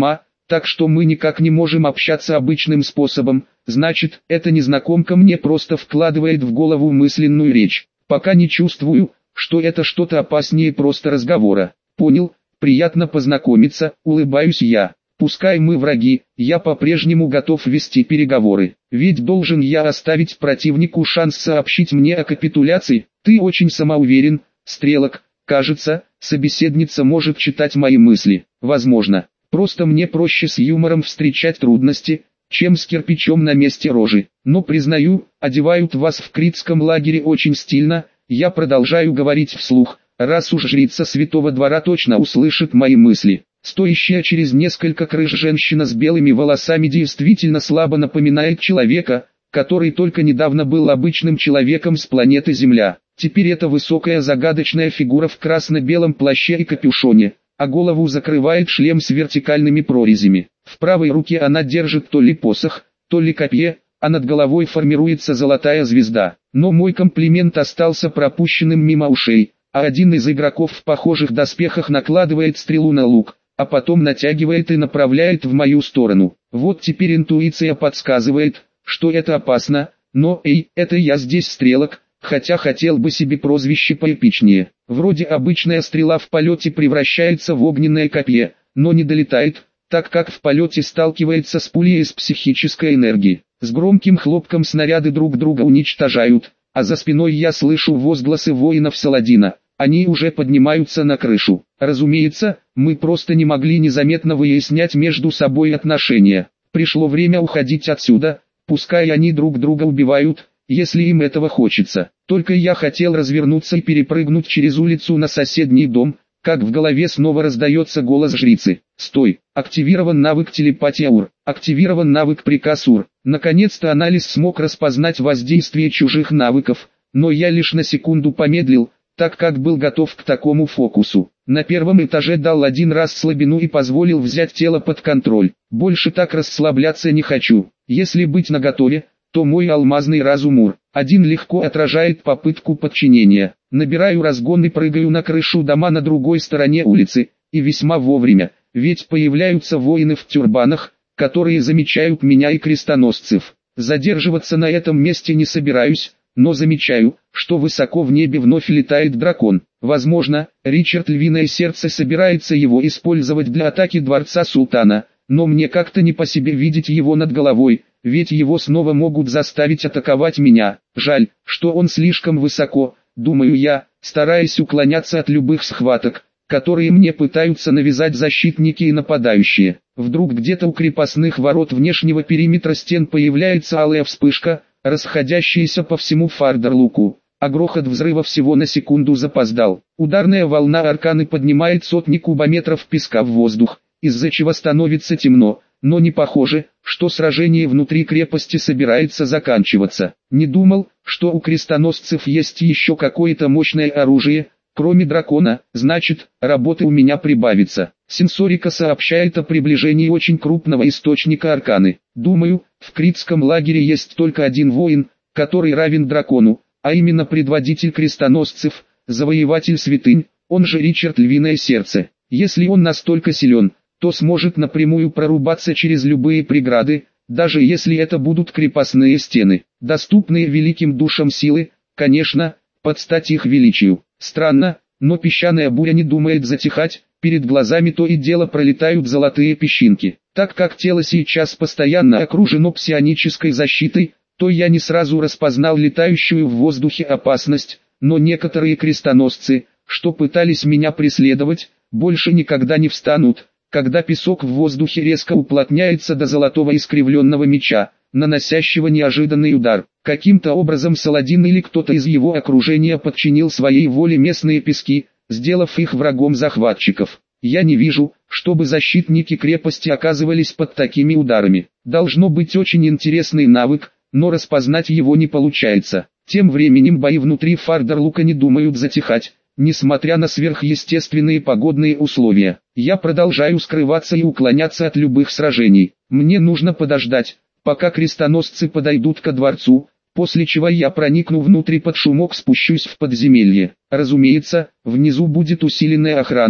так что мы никак не можем общаться обычным способом. Значит, эта незнакомка мне просто вкладывает в голову мысленную речь. Пока не чувствую, что это что-то опаснее просто разговора. Понял, приятно познакомиться, улыбаюсь я. Пускай мы враги, я по-прежнему готов вести переговоры. Ведь должен я оставить противнику шанс сообщить мне о капитуляции. Ты очень самоуверен, Стрелок. Кажется, собеседница может читать мои мысли. Возможно, просто мне проще с юмором встречать трудности, чем с кирпичом на месте рожи. Но признаю, одевают вас в критском лагере очень стильно. Я продолжаю говорить вслух, раз уж жрица Святого Двора точно услышит мои мысли. Стоящая через несколько крыш женщина с белыми волосами действительно слабо напоминает человека, который только недавно был обычным человеком с планеты Земля. Теперь это высокая загадочная фигура в красно-белом плаще и капюшоне, а голову закрывает шлем с вертикальными прорезями. В правой руке она держит то ли посох, то ли копье, а над головой формируется золотая звезда. Но мой комплимент остался пропущенным мимо ушей, а один из игроков в похожих доспехах накладывает стрелу на лук, а потом натягивает и направляет в мою сторону. Вот теперь интуиция подсказывает, что это опасно, но это я здесь Стрелок, хотя хотел бы себе прозвище поэпичнее. Вроде обычная стрела в полете превращается в огненное копье, но не долетает, так как в полете сталкивается с пулей из психической энергии. С громким хлопком снаряды друг друга уничтожают, а за спиной я слышу возгласы воинов Саладина. Они уже поднимаются на крышу. Разумеется, мы просто не могли незаметно выяснять между собой отношения. Пришло время уходить отсюда, пускай они друг друга убивают, если им этого хочется. Только я хотел развернуться и перепрыгнуть через улицу на соседний дом, как в голове снова раздается голос жрицы. «Стой! Активирован навык телепатия УР. Активирован навык приказ УР». Наконец-то анализ смог распознать воздействие чужих навыков, но я лишь на секунду помедлил, так как был готов к такому фокусу. На первом этаже дал один раз слабину и позволил взять тело под контроль. Больше так расслабляться не хочу. Если быть наготове, то мой алмазный разум УР-1 легко отражает попытку подчинения. Набираю разгон и прыгаю на крышу дома на другой стороне улицы, и весьма вовремя, ведь появляются воины в тюрбанах, которые замечают меня и крестоносцев. Задерживаться на этом месте не собираюсь, но замечаю, что высоко в небе вновь летает дракон. Возможно, Ричард Львиное Сердце собирается его использовать для атаки Дворца Султана, но мне как-то не по себе видеть его над головой, ведь его снова могут заставить атаковать меня. Жаль, что он слишком высоко, думаю я, стараясь уклоняться от любых схваток, которые мне пытаются навязать защитники и нападающие. Вдруг где-то у крепостных ворот внешнего периметра стен появляется алая вспышка, расходящаяся по всему Фардерлуку, а грохот взрыва всего на секунду запоздал. Ударная волна арканы поднимает сотни кубометров песка в воздух, из-за чего становится темно, но не похоже, что сражение внутри крепости собирается заканчиваться. Не думал, что у крестоносцев есть еще какое-то мощное оружие, кроме дракона, значит, работы у меня прибавится. Сенсорика сообщает о приближении очень крупного источника арканы. Думаю, в критском лагере есть только один воин, который равен дракону, а именно предводитель крестоносцев, завоеватель святынь, он же Ричард Львиное Сердце. Если он настолько силен, то сможет напрямую прорубаться через любые преграды, даже если это будут крепостные стены, доступные великим душам силы, конечно, под стать их величию. Странно, но песчаная буря не думает затихать, перед глазами то и дело пролетают золотые песчинки. Так как тело сейчас постоянно окружено псионической защитой, то я не сразу распознал летающую в воздухе опасность, но некоторые крестоносцы, что пытались меня преследовать, больше никогда не встанут, когда песок в воздухе резко уплотняется до золотого искривленного меча, наносящего неожиданный удар. Каким-то образом Саладин или кто-то из его окружения подчинил своей воле местные пески, сделав их врагом захватчиков. Я не вижу, чтобы защитники крепости оказывались под такими ударами. Должно быть очень интересный навык, но распознать его не получается. Тем временем бои внутри Фардерлука не думают затихать, несмотря на сверхъестественные погодные условия. Я продолжаю скрываться и уклоняться от любых сражений. Мне нужно подождать, пока крестоносцы подойдут ко дворцу, после чего я проникну внутрь и под шумок спущусь в подземелье. Разумеется, внизу будет усиленная охрана,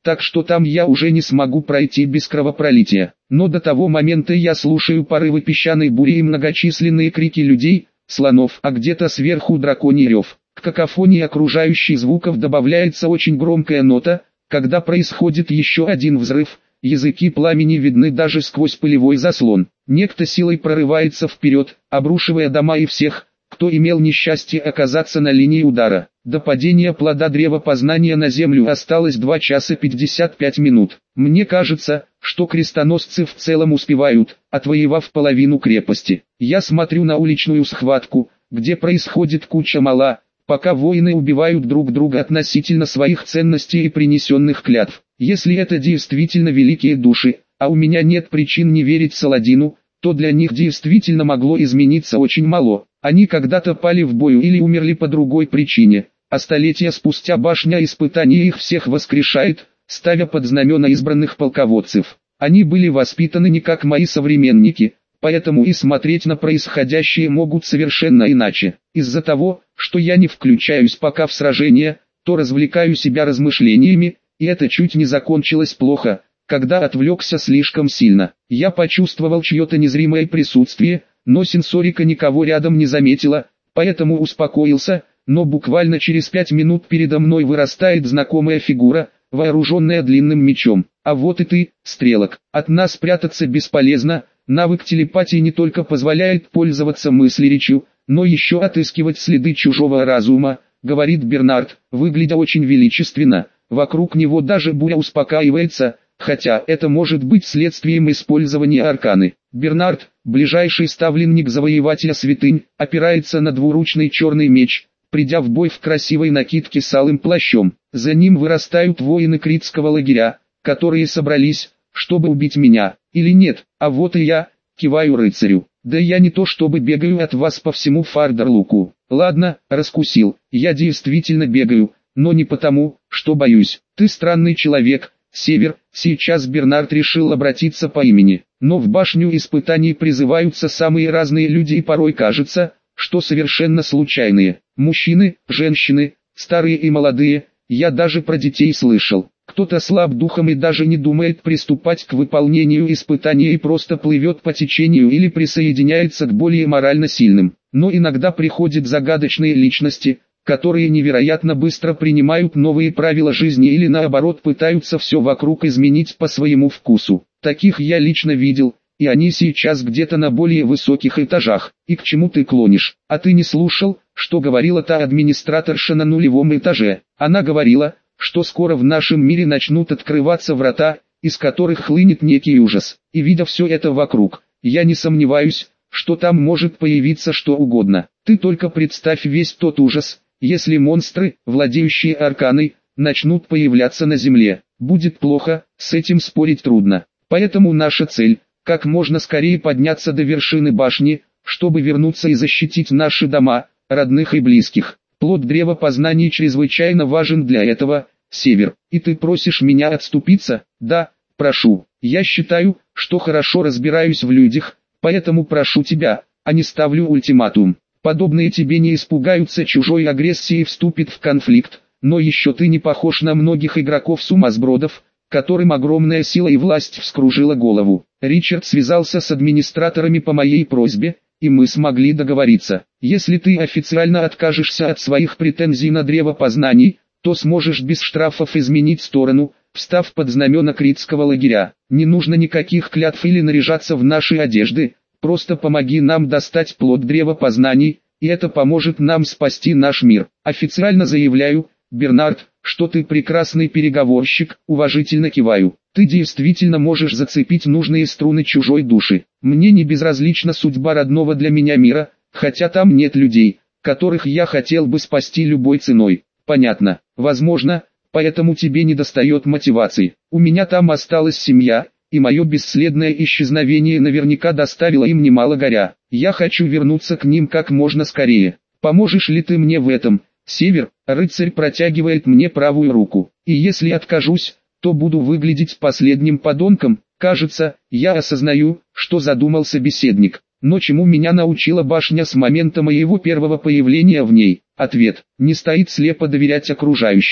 так что там я уже не смогу пройти без кровопролития. Но до того момента я слушаю порывы песчаной бури и многочисленные крики людей, слонов, а где-то сверху драконий рев. К какофонии окружающих звуков добавляется очень громкая нота, когда происходит еще один взрыв, языки пламени видны даже сквозь пылевой заслон. Некто силой прорывается вперед, обрушивая дома и всех, кто имел несчастье оказаться на линии удара. До падения плода древа познания на землю осталось 2 часа 55 минут. Мне кажется, что крестоносцы в целом успевают, отвоевав половину крепости. Я смотрю на уличную схватку, где происходит куча мала, пока воины убивают друг друга относительно своих ценностей и принесенных клятв. Если это действительно великие души, а у меня нет причин не верить Саладину, то для них действительно могло измениться очень мало. Они когда-то пали в бою или умерли по другой причине, а столетия спустя башня испытаний их всех воскрешает, ставя под знамена избранных полководцев. Они были воспитаны не как мои современники, поэтому и смотреть на происходящее могут совершенно иначе. Из-за того, что я не включаюсь пока в сражение, то развлекаю себя размышлениями, и это чуть не закончилось плохо, когда отвлекся слишком сильно. Я почувствовал чье-то незримое присутствие, но сенсорика никого рядом не заметила, поэтому успокоился, но буквально через 5 минут передо мной вырастает знакомая фигура, вооруженная длинным мечом. А вот и ты, стрелок. От нас прятаться бесполезно, навык телепатии не только позволяет пользоваться мыслеречью, но еще отыскивать следы чужого разума, говорит Бернард, выглядя очень величественно. Вокруг него даже буря успокаивается, хотя это может быть следствием использования арканы. Бернард, ближайший ставленник завоевателя святынь, опирается на двуручный черный меч, придя в бой в красивой накидке с алым плащом. За ним вырастают воины критского лагеря, которые собрались, чтобы убить меня, или нет, а вот и я, киваю рыцарю. Да я не то чтобы бегаю от вас по всему Фардерлуку. Ладно, раскусил, я действительно бегаю, но не потому, что боюсь. Ты странный человек, Север. Сейчас Бернард решил обратиться по имени. Но в башню испытаний призываются самые разные люди и порой кажется, что совершенно случайные. Мужчины, женщины, старые и молодые, я даже про детей слышал. Кто-то слаб духом и даже не думает приступать к выполнению испытания и просто плывет по течению или присоединяется к более морально сильным. Но иногда приходят загадочные личности, которые невероятно быстро принимают новые правила жизни или наоборот пытаются все вокруг изменить по своему вкусу. Таких я лично видел, и они сейчас где-то на более высоких этажах. И к чему ты клонишь? А ты не слушал, что говорила та администраторша на нулевом этаже? Она говорила, что скоро в нашем мире начнут открываться врата, из которых хлынет некий ужас. И видя все это вокруг, я не сомневаюсь, что там может появиться что угодно. Ты только представь весь тот ужас, если монстры, владеющие арканой, начнут появляться на земле. Будет плохо, с этим спорить трудно. Поэтому наша цель – как можно скорее подняться до вершины башни, чтобы вернуться и защитить наши дома, родных и близких. Плод древа познаний чрезвычайно важен для этого, Север. И ты просишь меня отступиться? Да, прошу. Я считаю, что хорошо разбираюсь в людях, поэтому прошу тебя, а не ставлю ультиматум. Подобные тебе не испугаются чужой агрессии и вступят в конфликт, но еще ты не похож на многих игроков-сумасбродов, которым огромная сила и власть вскружила голову. Ричард связался с администраторами по моей просьбе, и мы смогли договориться. Если ты официально откажешься от своих претензий на древо познаний, то сможешь без штрафов изменить сторону, встав под знамена критского лагеря. Не нужно никаких клятв или наряжаться в наши одежды, просто помоги нам достать плод древа познаний, и это поможет нам спасти наш мир. Официально заявляю, Бернард, что ты прекрасный переговорщик, уважительно киваю. Ты действительно можешь зацепить нужные струны чужой души. Мне не безразлична судьба родного для меня мира, хотя там нет людей, которых я хотел бы спасти любой ценой. Понятно, возможно, поэтому тебе недостает мотивации. У меня там осталась семья, и мое бесследное исчезновение наверняка доставило им немало горя. Я хочу вернуться к ним как можно скорее. Поможешь ли ты мне в этом, Север? Рыцарь протягивает мне правую руку. И если откажусь, то буду выглядеть последним подонком. Кажется, я осознаю, что задумал собеседник. Но чему меня научила башня с момента моего первого появления в ней? Ответ: не стоит слепо доверять окружающим.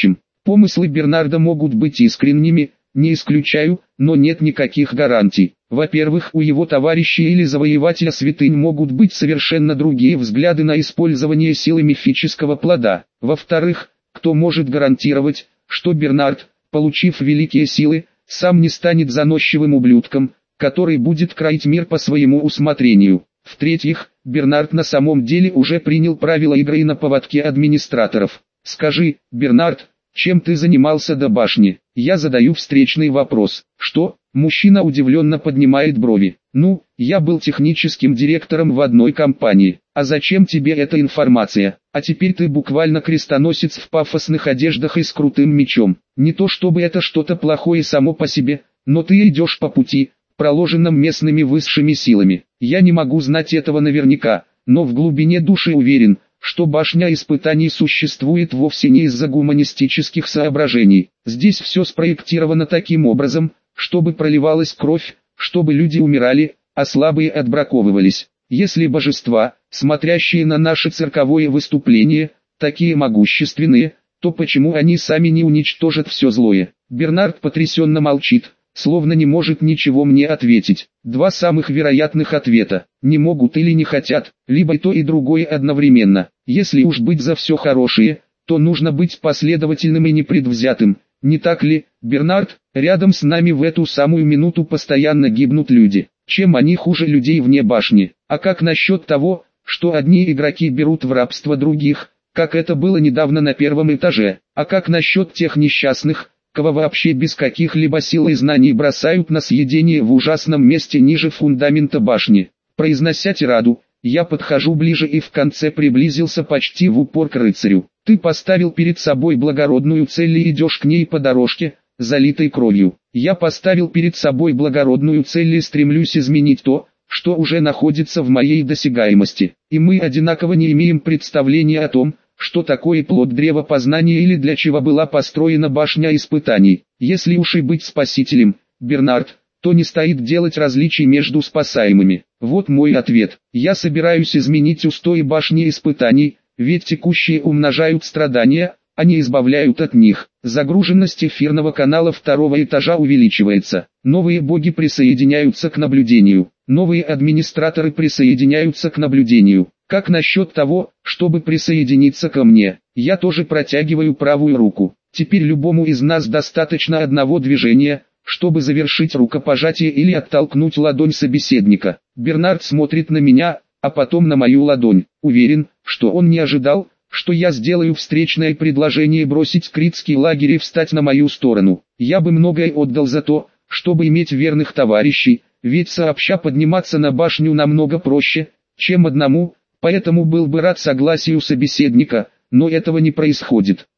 Помыслы Бернарда могут быть искренними, не исключаю, но нет никаких гарантий. Во-первых, у его товарища или завоевателя святынь могут быть совершенно другие взгляды на использование силы мифического плода. Во-вторых, кто может гарантировать, что Бернард, получив великие силы, сам не станет заносчивым ублюдком, который будет кроить мир по своему усмотрению. В-третьих, Бернард на самом деле уже принял правила игры на поводке администраторов. Скажи, Бернард, чем ты занимался до башни? Я задаю встречный вопрос. Что? Мужчина удивленно поднимает брови. Ну, я был техническим директором в одной компании. А зачем тебе эта информация? А теперь ты буквально крестоносец в пафосных одеждах и с крутым мечом. Не то чтобы это что-то плохое само по себе, но ты идешь по пути, проложенном местными высшими силами. Я не могу знать этого наверняка, но в глубине души уверен, что башня испытаний существует вовсе не из-за гуманистических соображений. Здесь все спроектировано таким образом, чтобы проливалась кровь, чтобы люди умирали, а слабые отбраковывались. Если божества, смотрящие на наше цирковое выступление, такие могущественные, то почему они сами не уничтожат все злое? Бернард потрясенно молчит, словно не может ничего мне ответить. Два самых вероятных ответа: не могут или не хотят, либо и то и другое одновременно. Если уж быть за все хорошее, то нужно быть последовательным и непредвзятым, не так ли, Бернард? Рядом с нами в эту самую минуту постоянно гибнут люди. Чем они хуже людей вне башни? А как насчет того, что одни игроки берут в рабство других, как это было недавно на первом этаже? А как насчет тех несчастных, кого вообще без каких-либо сил и знаний бросают на съедение в ужасном месте ниже фундамента башни? Произнося тираду, я подхожу ближе и в конце приблизился почти в упор к рыцарю. Ты поставил перед собой благородную цель и идешь к ней по дорожке, залитой кровью. Я поставил перед собой благородную цель и стремлюсь изменить то, что уже находится в моей досягаемости. И мы одинаково не имеем представления о том, что такое плод древа познания или для чего была построена башня испытаний. Если уж и быть спасителем, Бернард, то не стоит делать различий между спасаемыми. Вот мой ответ. Я собираюсь изменить устои башни испытаний, ведь текущие умножают страдания, а не избавляют от них. Загруженность эфирного канала второго этажа увеличивается. Новые боги присоединяются к наблюдению. Новые администраторы присоединяются к наблюдению. Как насчет того, чтобы присоединиться ко мне? Я тоже протягиваю правую руку. Теперь любому из нас достаточно одного движения, чтобы завершить рукопожатие или оттолкнуть ладонь собеседника. Бернард смотрит на меня, а потом на мою ладонь. Уверен, что он не ожидал, что я сделаю встречное предложение бросить критский лагерь и встать на мою сторону. Я бы многое отдал за то, чтобы иметь верных товарищей, ведь сообща подниматься на башню намного проще, чем одному, поэтому был бы рад согласию собеседника, но этого не происходит.